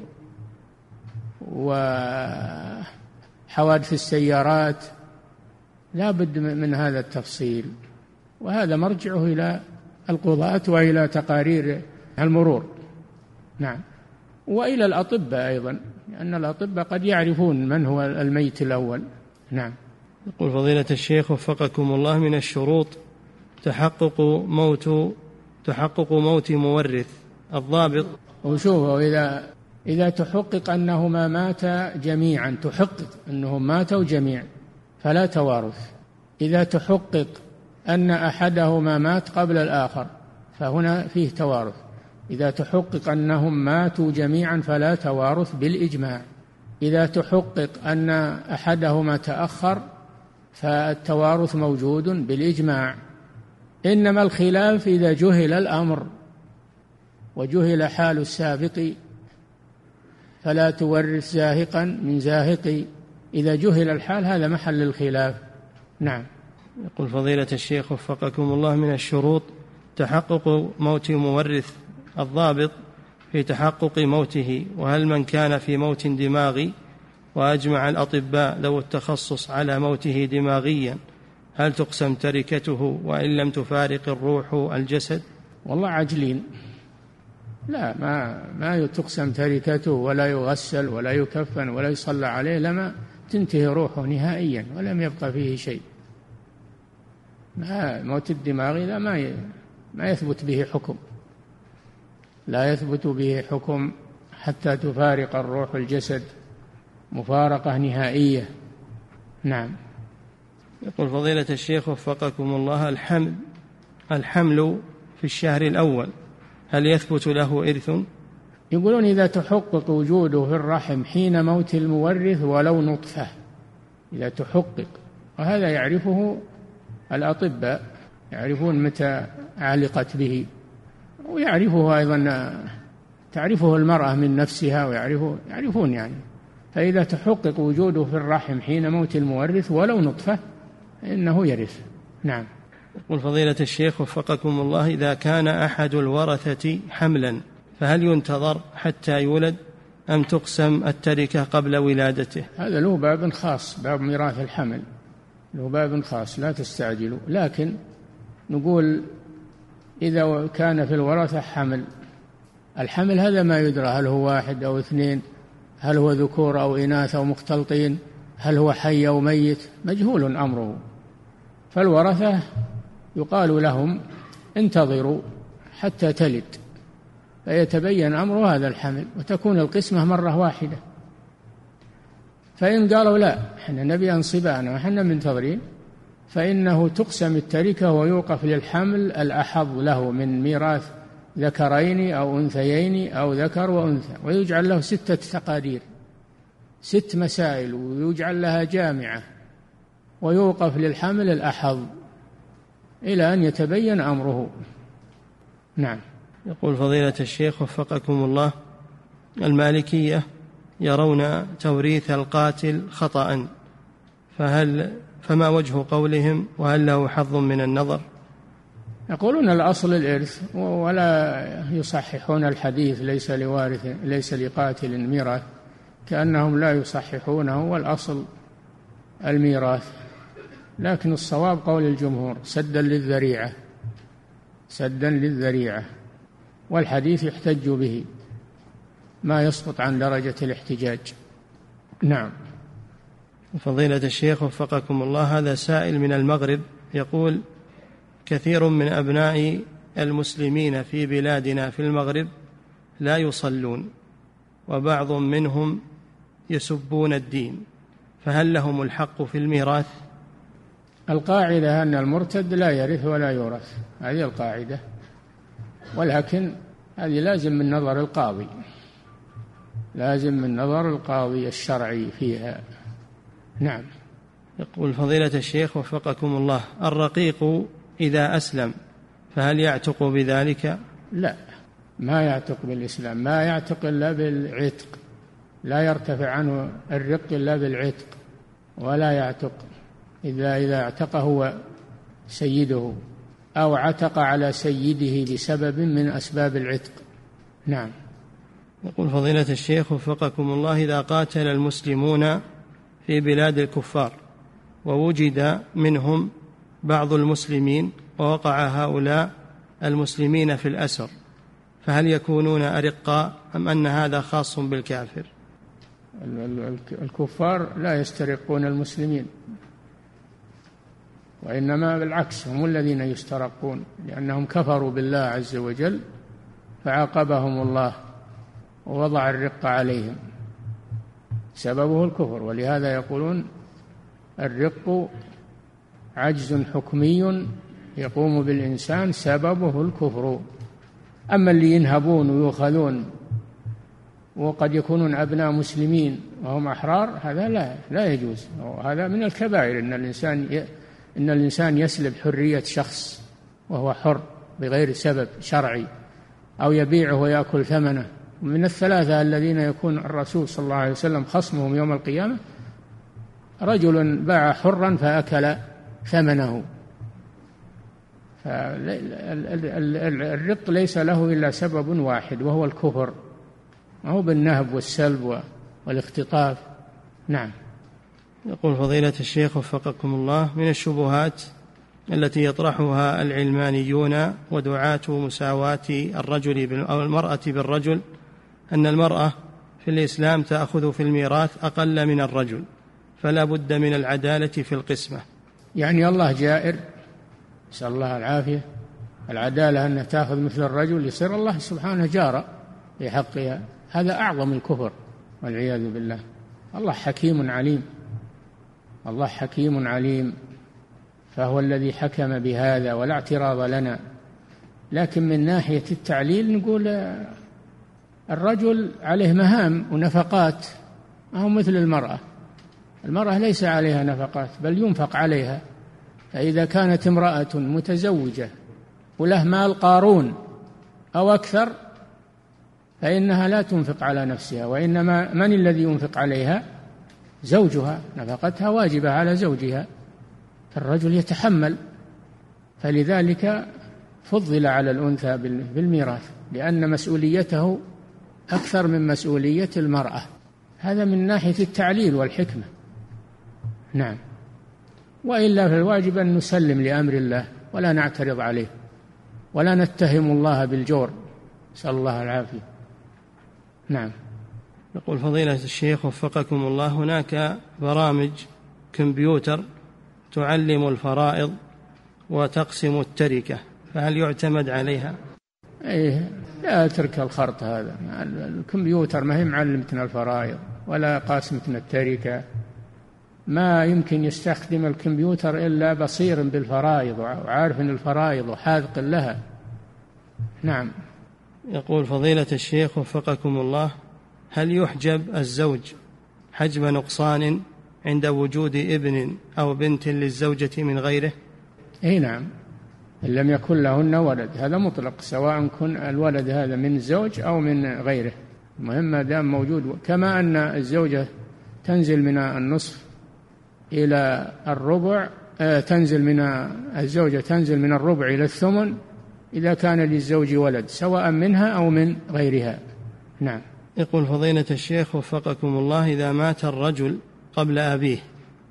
وحوادث السيارات لا بد من هذا التفصيل، وهذا مرجعه إلى القضاة وإلى تقارير المرور. نعم. وإلى الأطباء أيضا، لأن الأطباء قد يعرفون من هو الميت الأول. نعم. يقول فضيلة الشيخ وفقكم الله: من الشروط تحقق موت تحقق موت مورث الضابط. وشوفوا إذا إذا تحقق أنهما ماتا جميعا، تحقق أنهم ماتوا جميعا فلا توارث. إذا تحقق أن أحدهما مات قبل الآخر فهنا فيه توارث. إذا تحقق أنهم ماتوا جميعا فلا توارث بالإجماع. إذا تحقق أن أحدهما تأخر فالتوارث موجود بالإجماع. إنما الخلاف إذا جهل الأمر وجهل حال السابق فلا تورث زاهقا من زاهق. إذا جهل الحال هذا محل الخلاف. نعم. يقول فضيلة الشيخ وفقكم الله: من الشروط تحقق موت مورث الضابط في تحقق موته، وهل من كان في موت دماغي وأجمع الأطباء ذو التخصص على موته دماغيا هل تقسم تركته وإن لم تفارق الروح الجسد؟ والله عجلين، لا ما ما تقسم تركته ولا يغسل ولا يكفن ولا يصلى عليه لما تنتهي روحه نهائيا ولم يبقى فيه شيء. ما موت الدماغ لا ما ما يثبت به حكم، لا يثبت به حكم حتى تفارق الروح الجسد مفارقة نهائية. نعم. يقول فضيلة الشيخ وفقكم الله: الحمل الحمل في الشهر الأول هل يثبت له إرث؟ يقولون إذا تحقق وجوده في الرحم حين موت المورث ولو نطفة، إذا تحقق، وهذا يعرفه الأطباء، يعرفون متى علقت به، ويعرفه أيضا، تعرفه المرأة من نفسها ويعرفه يعرفون يعني. فإذا تحقق وجوده في الرحم حين موت المورث ولو نطفة إنه يرث. نعم. يقول فضيلة الشيخ وفقكم الله: إذا كان أحد الورثة حملا فهل ينتظر حتى يولد أم تقسم التركة قبل ولادته؟ هذا له باب خاص، باب ميراث الحمل له باب خاص، لا تستعجلوا. لكن نقول إذا كان في الورثة حمل، الحمل هذا ما يدرى هل هو واحد أو اثنين، هل هو ذكور أو إناث أو مختلطين، هل هو حي أو ميت، مجهول أمره. فالورثة يقال لهم انتظروا حتى تلد فيتبين أمر هذا الحمل وتكون القسمة مرة واحدة. فإن قالوا لا احنا نبي أنصبانا وحنا منتظرين، فإنه تقسم التركة ويوقف للحمل الأحظ له من ميراث ذكرين أو أنثيين أو ذكر وأنثى، ويجعل له ستة تقادير، ست مسائل، ويجعل لها جامعة، ويوقف للحمل الأحظ إلى أن يتبين أمره. نعم. يقول فضيلة الشيخ وفقكم الله: المالكية يرون توريث القاتل خطأ، فهل فما وجه قولهم، وهل له حظ من النظر؟ يقولون الأصل الإرث ولا يصححون الحديث ليس لوارث ليس لقاتل ميراث، كأنهم لا يصححونه، والأصل الميراث. لكن الصواب قول الجمهور سدا للذريعة، سدا للذريعة، والحديث يحتج به ما يسقط عن درجة الاحتجاج. نعم. فضيلة الشيخ وفقكم الله: هذا سائل من المغرب يقول: كثير من أبناء المسلمين في بلادنا في المغرب لا يصلون، وبعض منهم يسبون الدين، فهل لهم الحق في الميراث؟ القاعدة أن المرتد لا يرث ولا يورث، هذه القاعدة، ولكن هذه لازم من نظر القاضي، لازم من نظر القاضي الشرعي فيها. نعم. يقول فضيلة الشيخ وفقكم الله: الرقيق إذا أسلم فهل يعتق بذلك؟ لا، ما يعتق بالإسلام، ما يعتق إلا بالعتق، لا يرتفع عنه الرق إلا بالعتق، ولا يعتق إلا إذا اعتق هو سيده أو عتق على سيده بسبب من أسباب العتق. نعم. يقول فضيلة الشيخ وفقكم الله: إذا قاتل المسلمون في بلاد الكفار ووجد منهم بعض المسلمين ووقع هؤلاء المسلمين في الأسر، فهل يكونون أرقاء أم أن هذا خاص بالكافر؟ الكفار لا يسترقون المسلمين، وإنما بالعكس هم الذين يسترقون، لأنهم كفروا بالله عز وجل فعاقبهم الله ووضع الرق عليهم، سببه الكفر. ولهذا يقولون الرق عجز حكمي يقوم بالإنسان سببه الكفر. أما اللي ينهبون ويؤخذون وقد يكونون أبناء مسلمين وهم أحرار، هذا لا لا يجوز، هذا من الكبائر. إن الإنسان ي... إن الإنسان يسلب حرية شخص وهو حر بغير سبب شرعي، أو يبيعه ويأكل ثمنه. من الثلاثة الذين يكون الرسول صلى الله عليه وسلم خصمهم يوم القيامة رجل باع حرا فأكل ثمنه. فالرق ليس له إلا سبب واحد وهو الكفر، هو بالنهب والسلب والاختطاف. نعم. يقول فضيلة الشيخ وفقكم الله: من الشبهات التي يطرحها العلمانيون ودعاة مساواة الرجل أو المرأة بالرجل أن المرأة في الإسلام تأخذ في الميراث أقل من الرجل، فلا بد من العدالة في القسمة. يعني الله جائر، نسأل الله العافية. العدالة أن تأخذ مثل الرجل، يصير الله سبحانه جار في حقها، هذا أعظم الكفر والعياذ بالله. الله حكيم عليم، الله حكيم عليم، فهو الذي حكم بهذا ولا اعتراض لنا. لكن من ناحية التعليل نقول الرجل عليه مهام ونفقات، ما هو مثل المرأة. المرأة ليس عليها نفقات بل ينفق عليها. فإذا كانت امرأة متزوجة وله مال قارون أو أكثر فإنها لا تنفق على نفسها، وإنما من الذي ينفق عليها؟ زوجها، نفقتها واجبة على زوجها، فالرجل يتحمل، فلذلك فضل على الأنثى بالميراث لأن مسؤوليته أكثر من مسؤولية المرأة. هذا من ناحية التعليل والحكمة. نعم. وإلا فالواجب أن نسلم لأمر الله ولا نعترض عليه ولا نتهم الله بالجور، نسأل الله العافية. نعم. يقول فضيلة الشيخ وفقكم الله، هناك برامج كمبيوتر تعلم الفرائض وتقسم التركة، فهل يعتمد عليها؟ إيه، لا أترك الخرط هذا. الكمبيوتر ما هي معلمتنا الفرائض ولا قاسمتنا التركة. ما يمكن يستخدم الكمبيوتر إلا بصير بالفرائض وعارف أن الفرائض وحاذق لها. نعم. يقول فضيلة الشيخ وفقكم الله، هل يحجب الزوج حجب نقصان عند وجود ابن أو بنت للزوجة من غيره؟ اي نعم، إن لم يكن لهن ولد، هذا مطلق، سواء كن الولد هذا من الزوج أو من غيره، المهم ما دام موجود. كما أن الزوجة تنزل من النصف إلى الربع، تنزل من الزوجة تنزل من الربع إلى الثمن إذا كان للزوج ولد، سواء منها أو من غيرها. نعم. يقول فضيلة الشيخ وفقكم الله، إذا مات الرجل قبل أبيه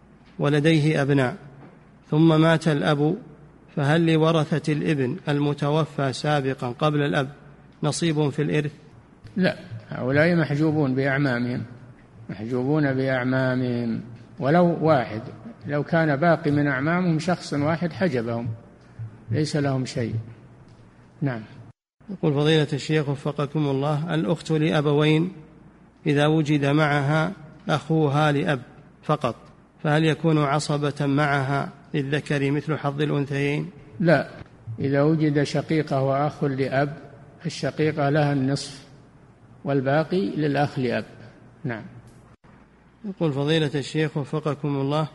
ولديه أبناء ثم مات الأب، فهل لورثة الابن المتوفى سابقا قبل الأب نصيب في الإرث؟ لا، هؤلاء محجوبون بأعمامهم، محجوبون بأعمامهم ولو واحد، لو كان باقي من أعمامهم شخص واحد حجبهم، ليس لهم شيء. نعم. يقول فضيلة الشيخ وفقكم الله، الأخت لأبوين إذا وجد معها أخوها لأب فقط، فهل يكون عصبة معها للذكر مثل حظ الأنثيين؟ لا، إذا وجد شقيقة وأخ لأب، الشقيقة لها النصف والباقي للأخ لأب. نعم. يقول فضيلة الشيخ وفقكم الله،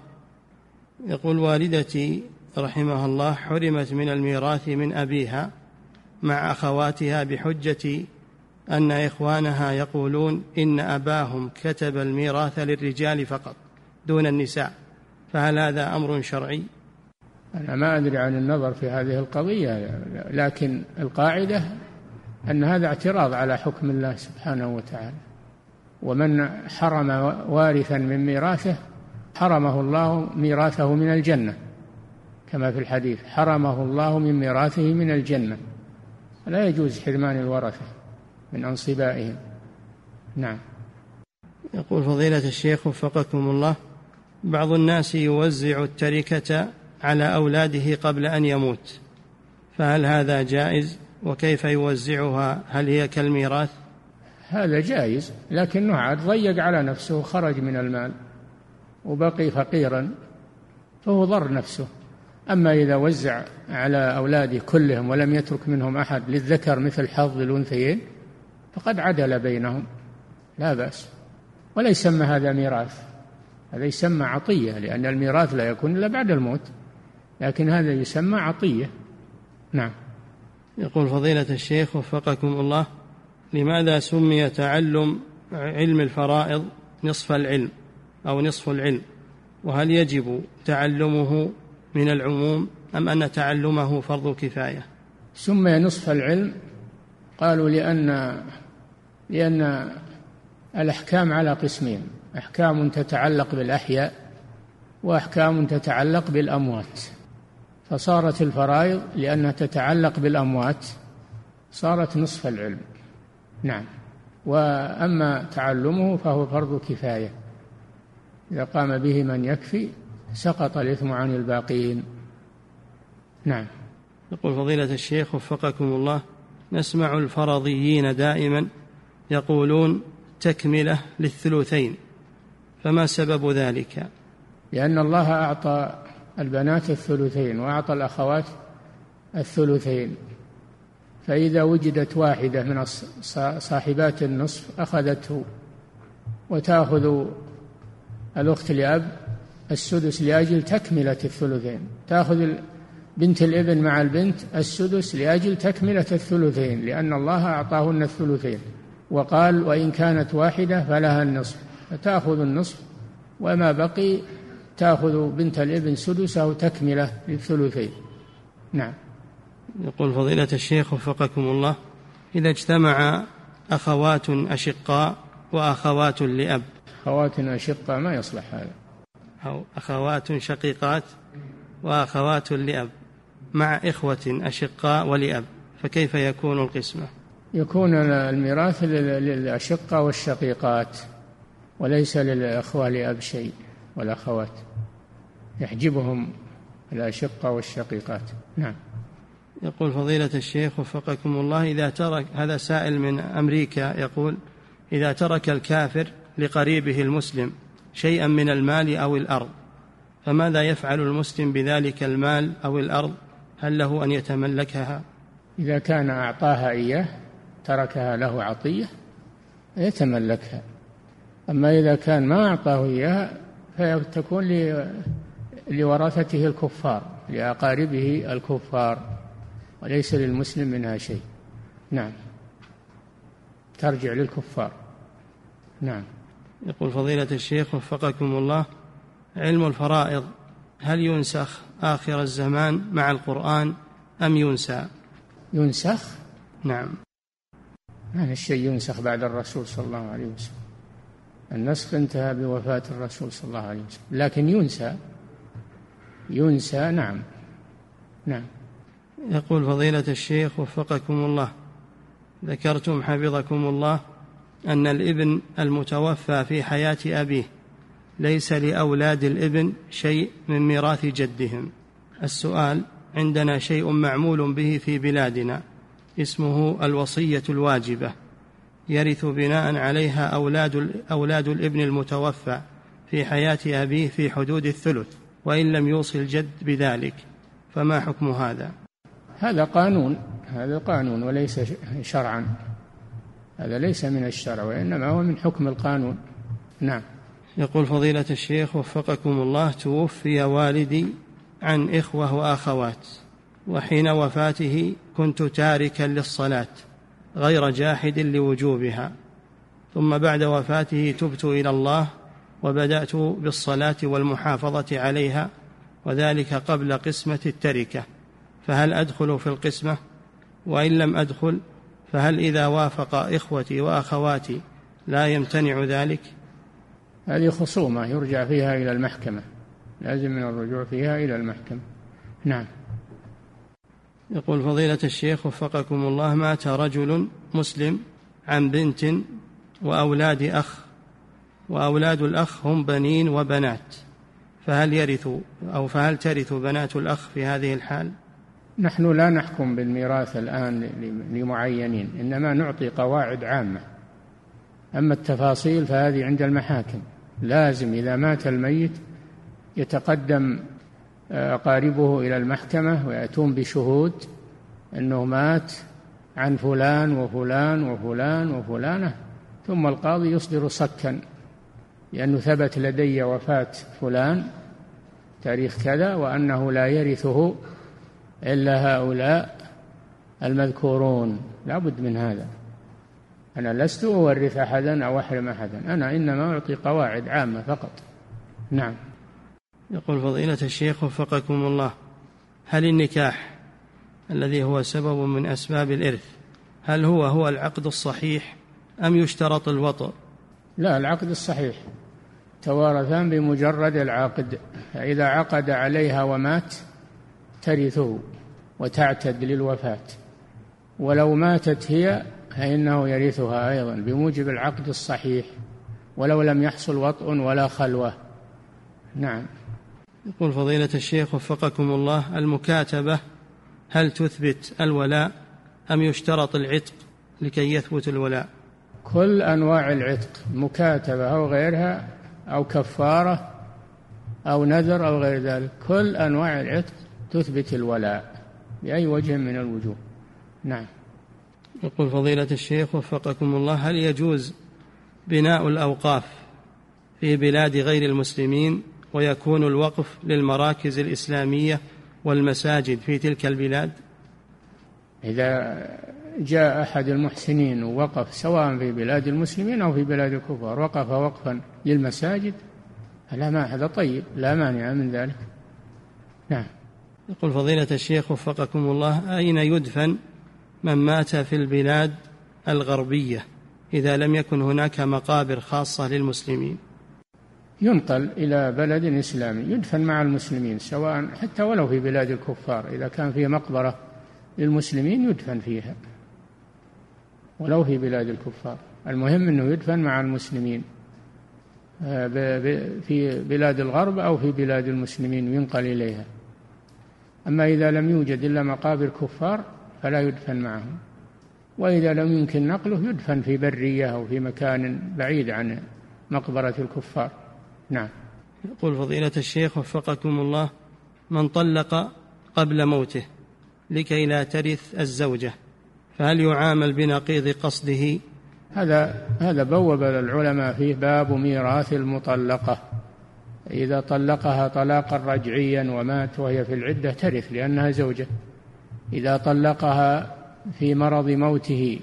يقول والدتي رحمها الله حرمت من الميراث من أبيها مع أخواتها بحجة أن إخوانها يقولون إن أباهم كتب الميراث للرجال فقط دون النساء، فهل هذا أمر شرعي؟ أنا ما أدري عن النظر في هذه القضية، لكن القاعدة أن هذا اعتراض على حكم الله سبحانه وتعالى، ومن حرم وارثا من ميراثه حرمه الله ميراثه من الجنة، كما في الحديث حرمه الله من ميراثه من الجنة، لا يجوز حرمان الورثة من أنصبائهم. نعم. يقول فضيلة الشيخ وفقكم الله، بعض الناس يوزع التركة على أولاده قبل أن يموت، فهل هذا جائز؟ وكيف يوزعها؟ هل هي كالميراث؟ هذا جائز، لكنه عاد ضيق على نفسه، خرج من المال وبقي فقيرا فهو ضر نفسه. أما إذا وزع على أولاده كلهم ولم يترك منهم أحد للذكر مثل حظ الأنثيين فقد عدل بينهم، لا بأس، ولا يسمى هذا ميراث، هذا يسمى عطية، لأن الميراث لا يكون إلا بعد الموت، لكن هذا يسمى عطية. نعم. يقول فضيلة الشيخ وفقكم الله، لماذا سمي تعلم علم الفرائض نصف العلم أو نصف العلم؟ وهل يجب تعلمه من العموم أم أن تعلمه فرض كفاية؟ سمي نصف العلم قالوا لأن لأن الأحكام على قسمين، أحكام تتعلق بالأحياء وأحكام تتعلق بالأموات، فصارت الفرائض لأنها تتعلق بالأموات صارت نصف العلم. نعم. وأما تعلمه فهو فرض كفاية، إذا قام به من يكفي سقط الإثم عن الباقين. نعم. يقول فضيلة الشيخ وفقكم الله، نسمع الفرضيين دائما يقولون تكملة للثلثين، فما سبب ذلك؟ لأن الله أعطى البنات الثلثين وأعطى الأخوات الثلثين، فإذا وجدت واحدة من صاحبات النصف أخذته، وتأخذ الأخت لأب السدس لأجل تكملة الثلثين، تأخذ بنت الابن مع البنت السدس لأجل تكملة الثلثين، لأن الله أعطاهن الثلثين، وقال وإن كانت واحدة فلها النصف، فتأخذ النصف، وما بقي تأخذ بنت الابن سدسه تكملة للثلثين. نعم. يقول فضيلة الشيخ وفقكم الله: إذا اجتمع أخوات أشقاء وأخوات لأب. أخوات أشقاء ما يصلح هذا، أو أخوات شقيقات وأخوات لأب مع إخوة أشقاء ولأب، فكيف يكون القسمة؟ يكون الميراث للأشقة والشقيقات وليس للأخوة لأب شيء، والأخوات يحجبهم الأشقة والشقيقات. نعم. يقول فضيلة الشيخ وفقكم الله: إذا ترك، هذا سائل من أمريكا، يقول: إذا ترك الكافر لقريبه المسلم شيئا من المال أو الأرض، فماذا يفعل المسلم بذلك المال أو الأرض؟ هل له أن يتملكها؟ إذا كان أعطاها إياه تركها له عطية يتملكها، أما إذا كان ما أعطاه إياها فتكون لورثته الكفار، لأقاربه الكفار، وليس للمسلم منها شيء. نعم، ترجع للكفار. نعم. يقول فضيلة الشيخ وفقكم الله: علم الفرائض هل ينسخ آخر الزمان مع القرآن أم ينسى؟ ينسخ؟ نعم. ما الشيء ينسخ بعد الرسول صلى الله عليه وسلم، النسخ انتهى بوفاة الرسول صلى الله عليه وسلم، لكن ينسى ينسى. نعم. نعم. يقول فضيلة الشيخ وفقكم الله: ذكرتم حفظكم الله أن الابن المتوفى في حياة أبيه ليس لأولاد الابن شيء من ميراث جدهم. السؤال: عندنا شيء معمول به في بلادنا اسمه الوصية الواجبة، يرث بناء عليها أولاد, أولاد الابن المتوفى في حياة أبيه في حدود الثلث، وإن لم يوصي الجد بذلك، فما حكم هذا؟ هذا قانون، هذا قانون وليس شرعا، هذا ليس من الشرع وإنما هو من حكم القانون. نعم. يقول فضيلة الشيخ وفقكم الله: توفي والدي عن إخوة وأخوات، وحين وفاته كنت تاركا للصلاة غير جاحد لوجوبها، ثم بعد وفاته تبت إلى الله وبدأت بالصلاة والمحافظة عليها، وذلك قبل قسمة التركة، فهل أدخل في القسمة؟ وإن لم أدخل فهل إذا وافق إخوتي وأخواتي لا يمتنع ذلك؟ هذه خصومة يرجع فيها إلى المحكمة، لازم من الرجوع فيها إلى المحكمة. نعم. يقول فضيلة الشيخ وفقكم الله: مات رجل مسلم عن بنت وأولاد أخ، وأولاد الأخ هم بنين وبنات، فهل يرث أو فهل ترث بنات الأخ في هذه الحال؟ نحن لا نحكم بالميراث الآن لمعينين، إنما نعطي قواعد عامة، أما التفاصيل فهذه عند المحاكم. لازم إذا مات الميت يتقدم أقاربه إلى المحكمة ويأتون بشهود أنه مات عن فلان وفلان وفلان وفلانة، ثم القاضي يصدر صكا لأنه ثبت لدي وفاة فلان تاريخ كذا وأنه لا يرثه إلا هؤلاء المذكورون. لا بد من هذا. أنا لست أورث أحدا أو أحرم أحدا، أنا إنما أعطي قواعد عامة فقط. نعم. يقول فضيلة الشيخ وفقكم الله: هل النكاح الذي هو سبب من أسباب الإرث هل هو هو العقد الصحيح أم يشترط الوطء؟ لا، العقد الصحيح، توارثان بمجرد العقد، فإذا عقد عليها ومات ترثه وتعتد للوفاة، ولو ماتت هي فإنه يرثها أيضا بموجب العقد الصحيح ولو لم يحصل وطء ولا خلوة. نعم. يقول فضيلة الشيخ وفقكم الله: المكاتبة هل تثبت الولاء أم يشترط العتق لكي يثبت الولاء؟ كل أنواع العتق، مكاتبة أو غيرها أو كفارة أو نذر أو غير ذلك، كل أنواع العتق تثبت الولاء بأي وجه من الوجوه. نعم. يقول فضيلة الشيخ وفقكم الله: هل يجوز بناء الأوقاف في بلاد غير المسلمين ويكون الوقف للمراكز الإسلامية والمساجد في تلك البلاد؟ إذا جاء أحد المحسنين ووقف سواء في بلاد المسلمين أو في بلاد الكفار وقف وقفا للمساجد لا ما هذا طيب، لا مانع من ذلك. نعم. يقول فضيلة الشيخ وفقكم الله: أين يدفن من مات في البلاد الغربية إذا لم يكن هناك مقابر خاصة للمسلمين؟ ينقل إلى بلد إسلامي يدفن مع المسلمين، سواء حتى ولو في بلاد الكفار، إذا كان في مقبرة للمسلمين يدفن فيها ولو في بلاد الكفار، المهم أنه يدفن مع المسلمين في بلاد الغرب أو في بلاد المسلمين وينقل إليها. أما إذا لم يوجد إلا مقابر كفار فلا يدفن معهم، وإذا لم يمكن نقله يدفن في برية أو في مكان بعيد عن مقبرة الكفار. نعم. يقول فضيلة الشيخ وفقكم الله: من طلق قبل موته لكي لا ترث الزوجة فهل يعامل بنقيض قصده؟ هذا هذا بوب العلماء فيه باب ميراث المطلقة، إذا طلقها طلاقا رجعيا ومات وهي في العدة ترث لأنها زوجة. إذا طلقها في مرض موته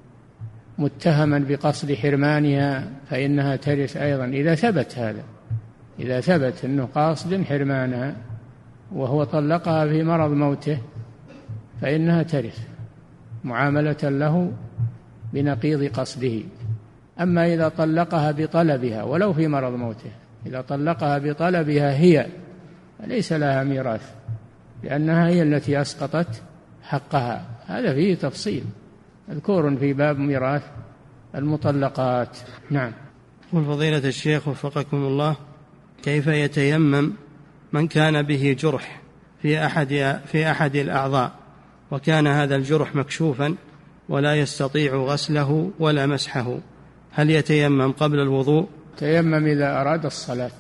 متهما بقصد حرمانها فإنها ترث أيضا إذا ثبت هذا، إذا ثبت أنه قاصد حرمانها وهو طلقها في مرض موته فإنها ترث معاملة له بنقيض قصده. أما إذا طلقها بطلبها ولو في مرض موته، إذا طلقها بطلبها هي ليس لها ميراث لأنها هي التي أسقطت حقها. هذا فيه تفصيل مذكور في باب ميراث المطلقات. نعم. والفضيلة الشيخ وفقكم الله: كيف يتيمم من كان به جرح في أحد في أحد الأعضاء وكان هذا الجرح مكشوفا ولا يستطيع غسله ولا مسحه، هل يتيمم قبل الوضوء؟ تيمم إذا أراد الصلاة،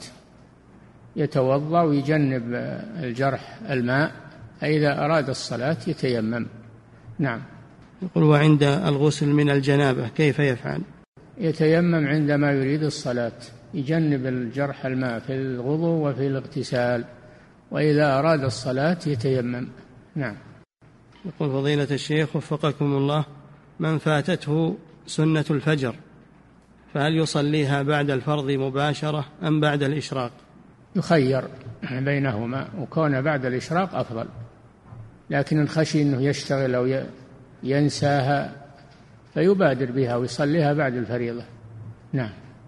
يتوضأ ويجنب الجرح الماء، إذا أراد الصلاة يتيمم. نعم. يقول: وعند الغسل من الجنابة كيف يفعل؟ يتيمم عندما يريد الصلاة، يجنب الجرح الماء في الوضوء وفي الاغتسال، وإذا أراد الصلاة يتيمم. نعم. يقول فضيلة الشيخ وفقكم الله: من فاتته سنة الفجر فهل يصليها بعد الفرض مباشرة أم بعد الإشراق؟ يخير بينهما، وكون بعد الإشراق أفضل، لكن الخشي أنه يشتغل أو ينساها فيبادر بها ويصليها بعد الفريضة. نعم.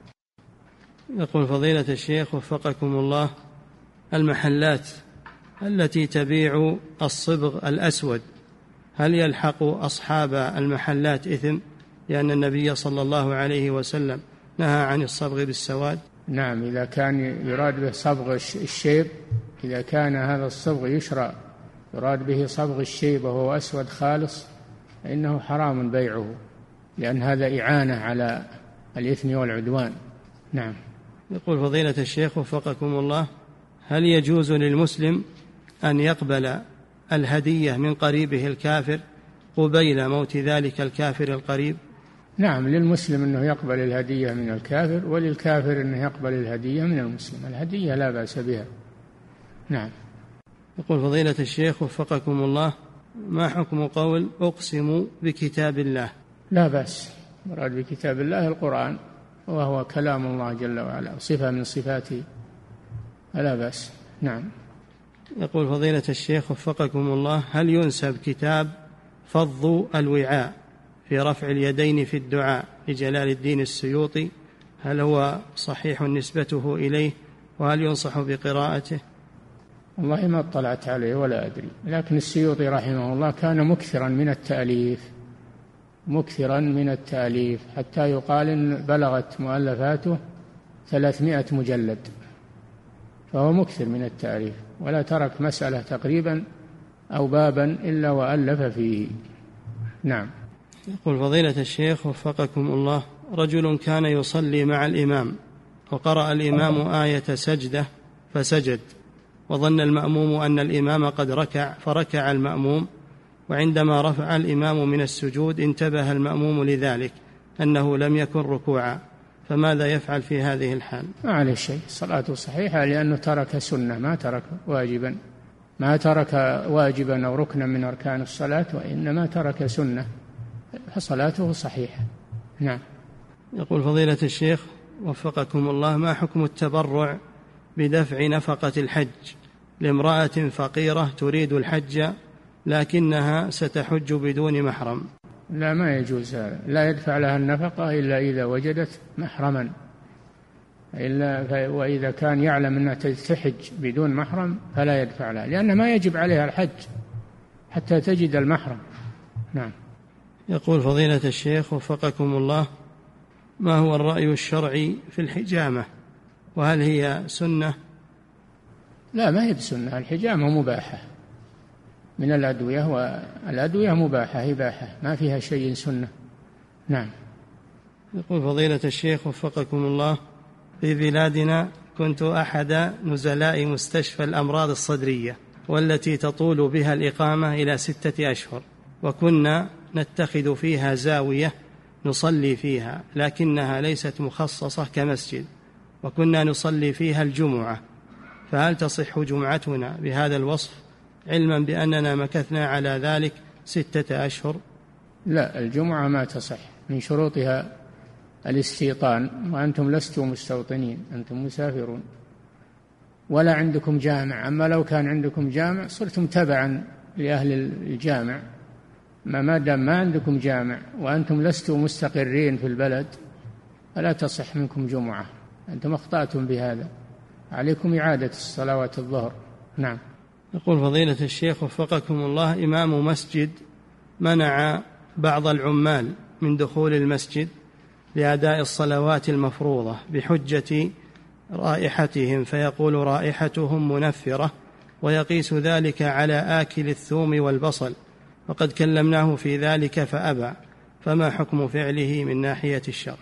يقول فضيلة الشيخ وفقكم الله: المحلات التي تبيع الصبغ الأسود هل يلحق أصحاب المحلات إثم؟ لأن النبي صلى الله عليه وسلم نهى عن الصبغ بالسواد. نعم، إذا كان يراد به صبغ الشيب، إذا كان هذا الصبغ يشرى يراد به صبغ الشيب وهو أسود خالص فإنه حرام بيعه، لأن هذا إعانة على الإثم والعدوان. نعم. يقول فضيلة الشيخ وفقكم الله: هل يجوز للمسلم أن يقبل الهدية من قريبه الكافر قبيل موت ذلك الكافر القريب؟ نعم، للمسلم أنه يقبل الهدية من الكافر، وللكافر أنه يقبل الهدية من المسلم، الهدية لا بأس بها. نعم. يقول فضيلة الشيخ وفقكم الله: ما حكم قول أقسم بكتاب الله؟ لا بأس، مراد بكتاب الله القرآن وهو كلام الله جل وعلا، صفة من صفاته، لا بأس. نعم. يقول فضيلة الشيخ وفقكم الله: هل ينسب كتاب فض الوعاء في رفع اليدين في الدعاء لجلال الدين السيوطي؟ هل هو صحيح نسبته إليه؟ وهل ينصح بقراءته؟ والله ما اطلعت عليه ولا أدري، لكن السيوطي رحمه الله كان مكثرا من التأليف، مكثرا من التأليف حتى يقال إن بلغت مؤلفاته ثلاثمائة مجلد، فهو مكثر من التأليف، ولا ترك مسألة تقريبا أو بابا إلا وألف فيه. نعم. يقول فضيلة الشيخ وفقكم الله: رجل كان يصلي مع الإمام وقرأ الإمام آية سجدة فسجد، وظن المأموم أن الإمام قد ركع فركع المأموم، وعندما رفع الإمام من السجود انتبه المأموم لذلك أنه لم يكن ركوعا، فماذا يفعل في هذه الحال؟ ما عليه شيء، صلاته صحيحة لأنه ترك سنة ما ترك واجبا. ما ترك واجبا أو ركنا من أركان الصلاة، وإنما ترك سنة، فصلاته صحيحة. نعم. يقول فضيلة الشيخ وفقكم الله: ما حكم التبرع بدفع نفقة الحج لامرأة فقيرة تريد الحج لكنها ستحج بدون محرم؟ لا، ما يجوز هذا، لا يدفع لها النفقة إلا إذا وجدت محرما، إلا وإذا كان يعلم أنها تحج بدون محرم فلا يدفع لها، لأن ما يجب عليها الحج حتى تجد المحرم. نعم. يقول فضيلة الشيخ وفقكم الله: ما هو الرأي الشرعي في الحجامة، وهل هي سنة؟ لا، ما هي بسنة، الحجامة مباحة من الأدوية، والأدوية مباحة إباحة، ما فيها شيء سنة. نعم. يقول فضيلة الشيخ وفقكم الله: في بلادنا كنت أحد نزلاء مستشفى الأمراض الصدرية والتي تطول بها الإقامة إلى ستة أشهر، وكنا نتخذ فيها زاوية نصلي فيها لكنها ليست مخصصة كمسجد، وكنا نصلي فيها الجمعة، فهل تصح جمعتنا بهذا الوصف علما بأننا مكثنا على ذلك ستة أشهر؟ لا، الجمعة ما تصح، من شروطها الاستيطان، وأنتم لستم مستوطنين، أنتم مسافرون ولا عندكم جامع. أما لو كان عندكم جامع صرتم تبعا لأهل الجامع، ما دام ما عندكم جامع وأنتم لستم مستقرين في البلد فلا تصح منكم جمعة، أنتم أخطأتم بهذا، عليكم إعادة الصلوات الظهر. نعم. يقول فضيلة الشيخ وفقكم الله: إمام مسجد منع بعض العمال من دخول المسجد لأداء الصلوات المفروضة بحجة رائحتهم، فيقول رائحتهم منفرة، ويقيس ذلك على آكل الثوم والبصل، وقد كلمناه في ذلك فأبى، فما حكم فعله من ناحية الشرع؟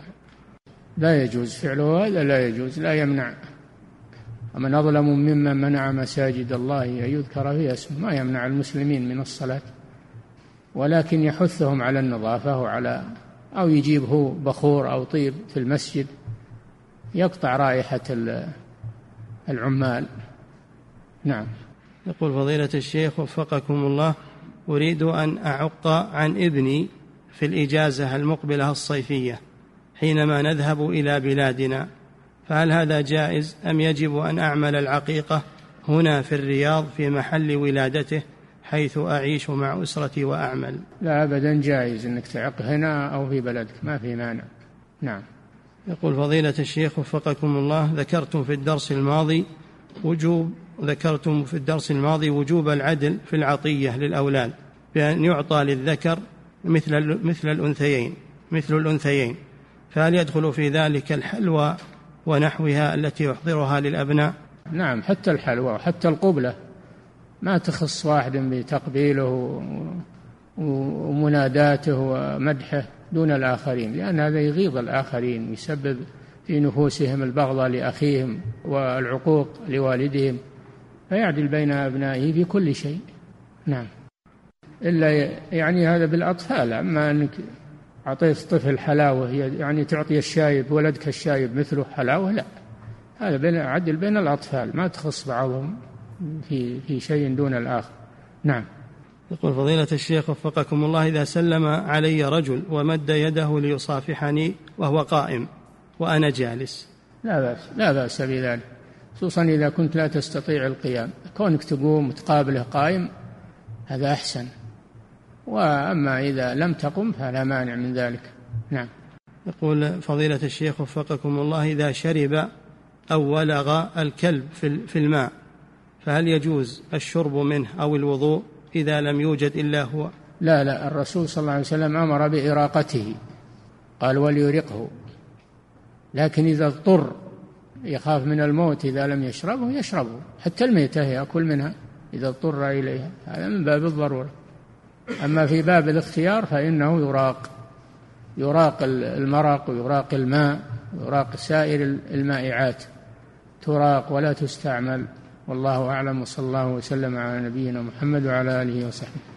لا يجوز فعله هذا، لا يجوز، لا يمنع. ومن أظلم ممن منع مساجد الله أن يذكر فيها اسمه، ما يمنع المسلمين من الصلاة، ولكن يحثهم على النظافة، وعلى أو يجيب هو بخور أو طيب في المسجد يقطع رائحة العمال. نعم. يقول فضيلة الشيخ وفقكم الله: أريد أن أعق عن ابني في الإجازة المقبلة الصيفية حينما نذهب إلى بلادنا، فهل هذا جائز أم يجب أن أعمل العقيقة هنا في الرياض في محل ولادته حيث أعيش مع أسرتي وأعمل؟ لا أبدا، جائز أنك تعق هنا أو في بلدك، ما في مانع. نعم. يقول فضيلة الشيخ وفقكم الله: ذكرتم في الدرس الماضي وجوب ذكرتم في الدرس الماضي وجوب العدل في العطية للأولاد بأن يعطى للذكر مثل مثل الأنثيين مثل الأنثيين فهل يدخل في ذلك الحلوى ونحوها التي يحضرها للأبناء؟ نعم، حتى الحلوى وحتى القبلة ما تخص واحد بتقبيله ومناداته ومدحه دون الآخرين، لأن هذا يغيظ الآخرين ويسبب في نفوسهم البغضة لأخيهم والعقوق لوالدهم، فيعدل بين أبنائه في كل شيء. نعم. إلا يعني هذا بالأطفال، أما أنك أعطيت طفل حلاوة يعني تعطي الشايب ولدك الشايب مثله حلاوة، لا، هذا بين عدل بين الأطفال، ما تخص بعضهم في في شيء دون الآخر. نعم. يقول فضيلة الشيخ وفقكم الله: إذا سلم علي رجل ومد يده ليصافحني وهو قائم وأنا جالس، لا بأس لا بأس بذلك، خصوصا إذا كنت لا تستطيع القيام، كونك تقوم وتقابله قائم هذا أحسن، وأما إذا لم تقم فلا مانع من ذلك. نعم. يقول فضيلة الشيخ وفقكم الله: إذا شرب أو ولغ الكلب في الماء فهل يجوز الشرب منه أو الوضوء إذا لم يوجد إلا هو؟ لا لا، الرسول صلى الله عليه وسلم أمر بإراقته، قال وليرقه، لكن إذا اضطر يخاف من الموت إذا لم يشربه يشربه، حتى الميتة يأكل منها إذا اضطر إليها، هذا من باب الضرورة. أما في باب الاختيار فإنه يراق يراق المرق ويراق الماء ويراق سائر المائعات، تراق ولا تستعمل. والله أعلم، وصلى الله وسلم على نبينا محمد وعلى آله وصحبه.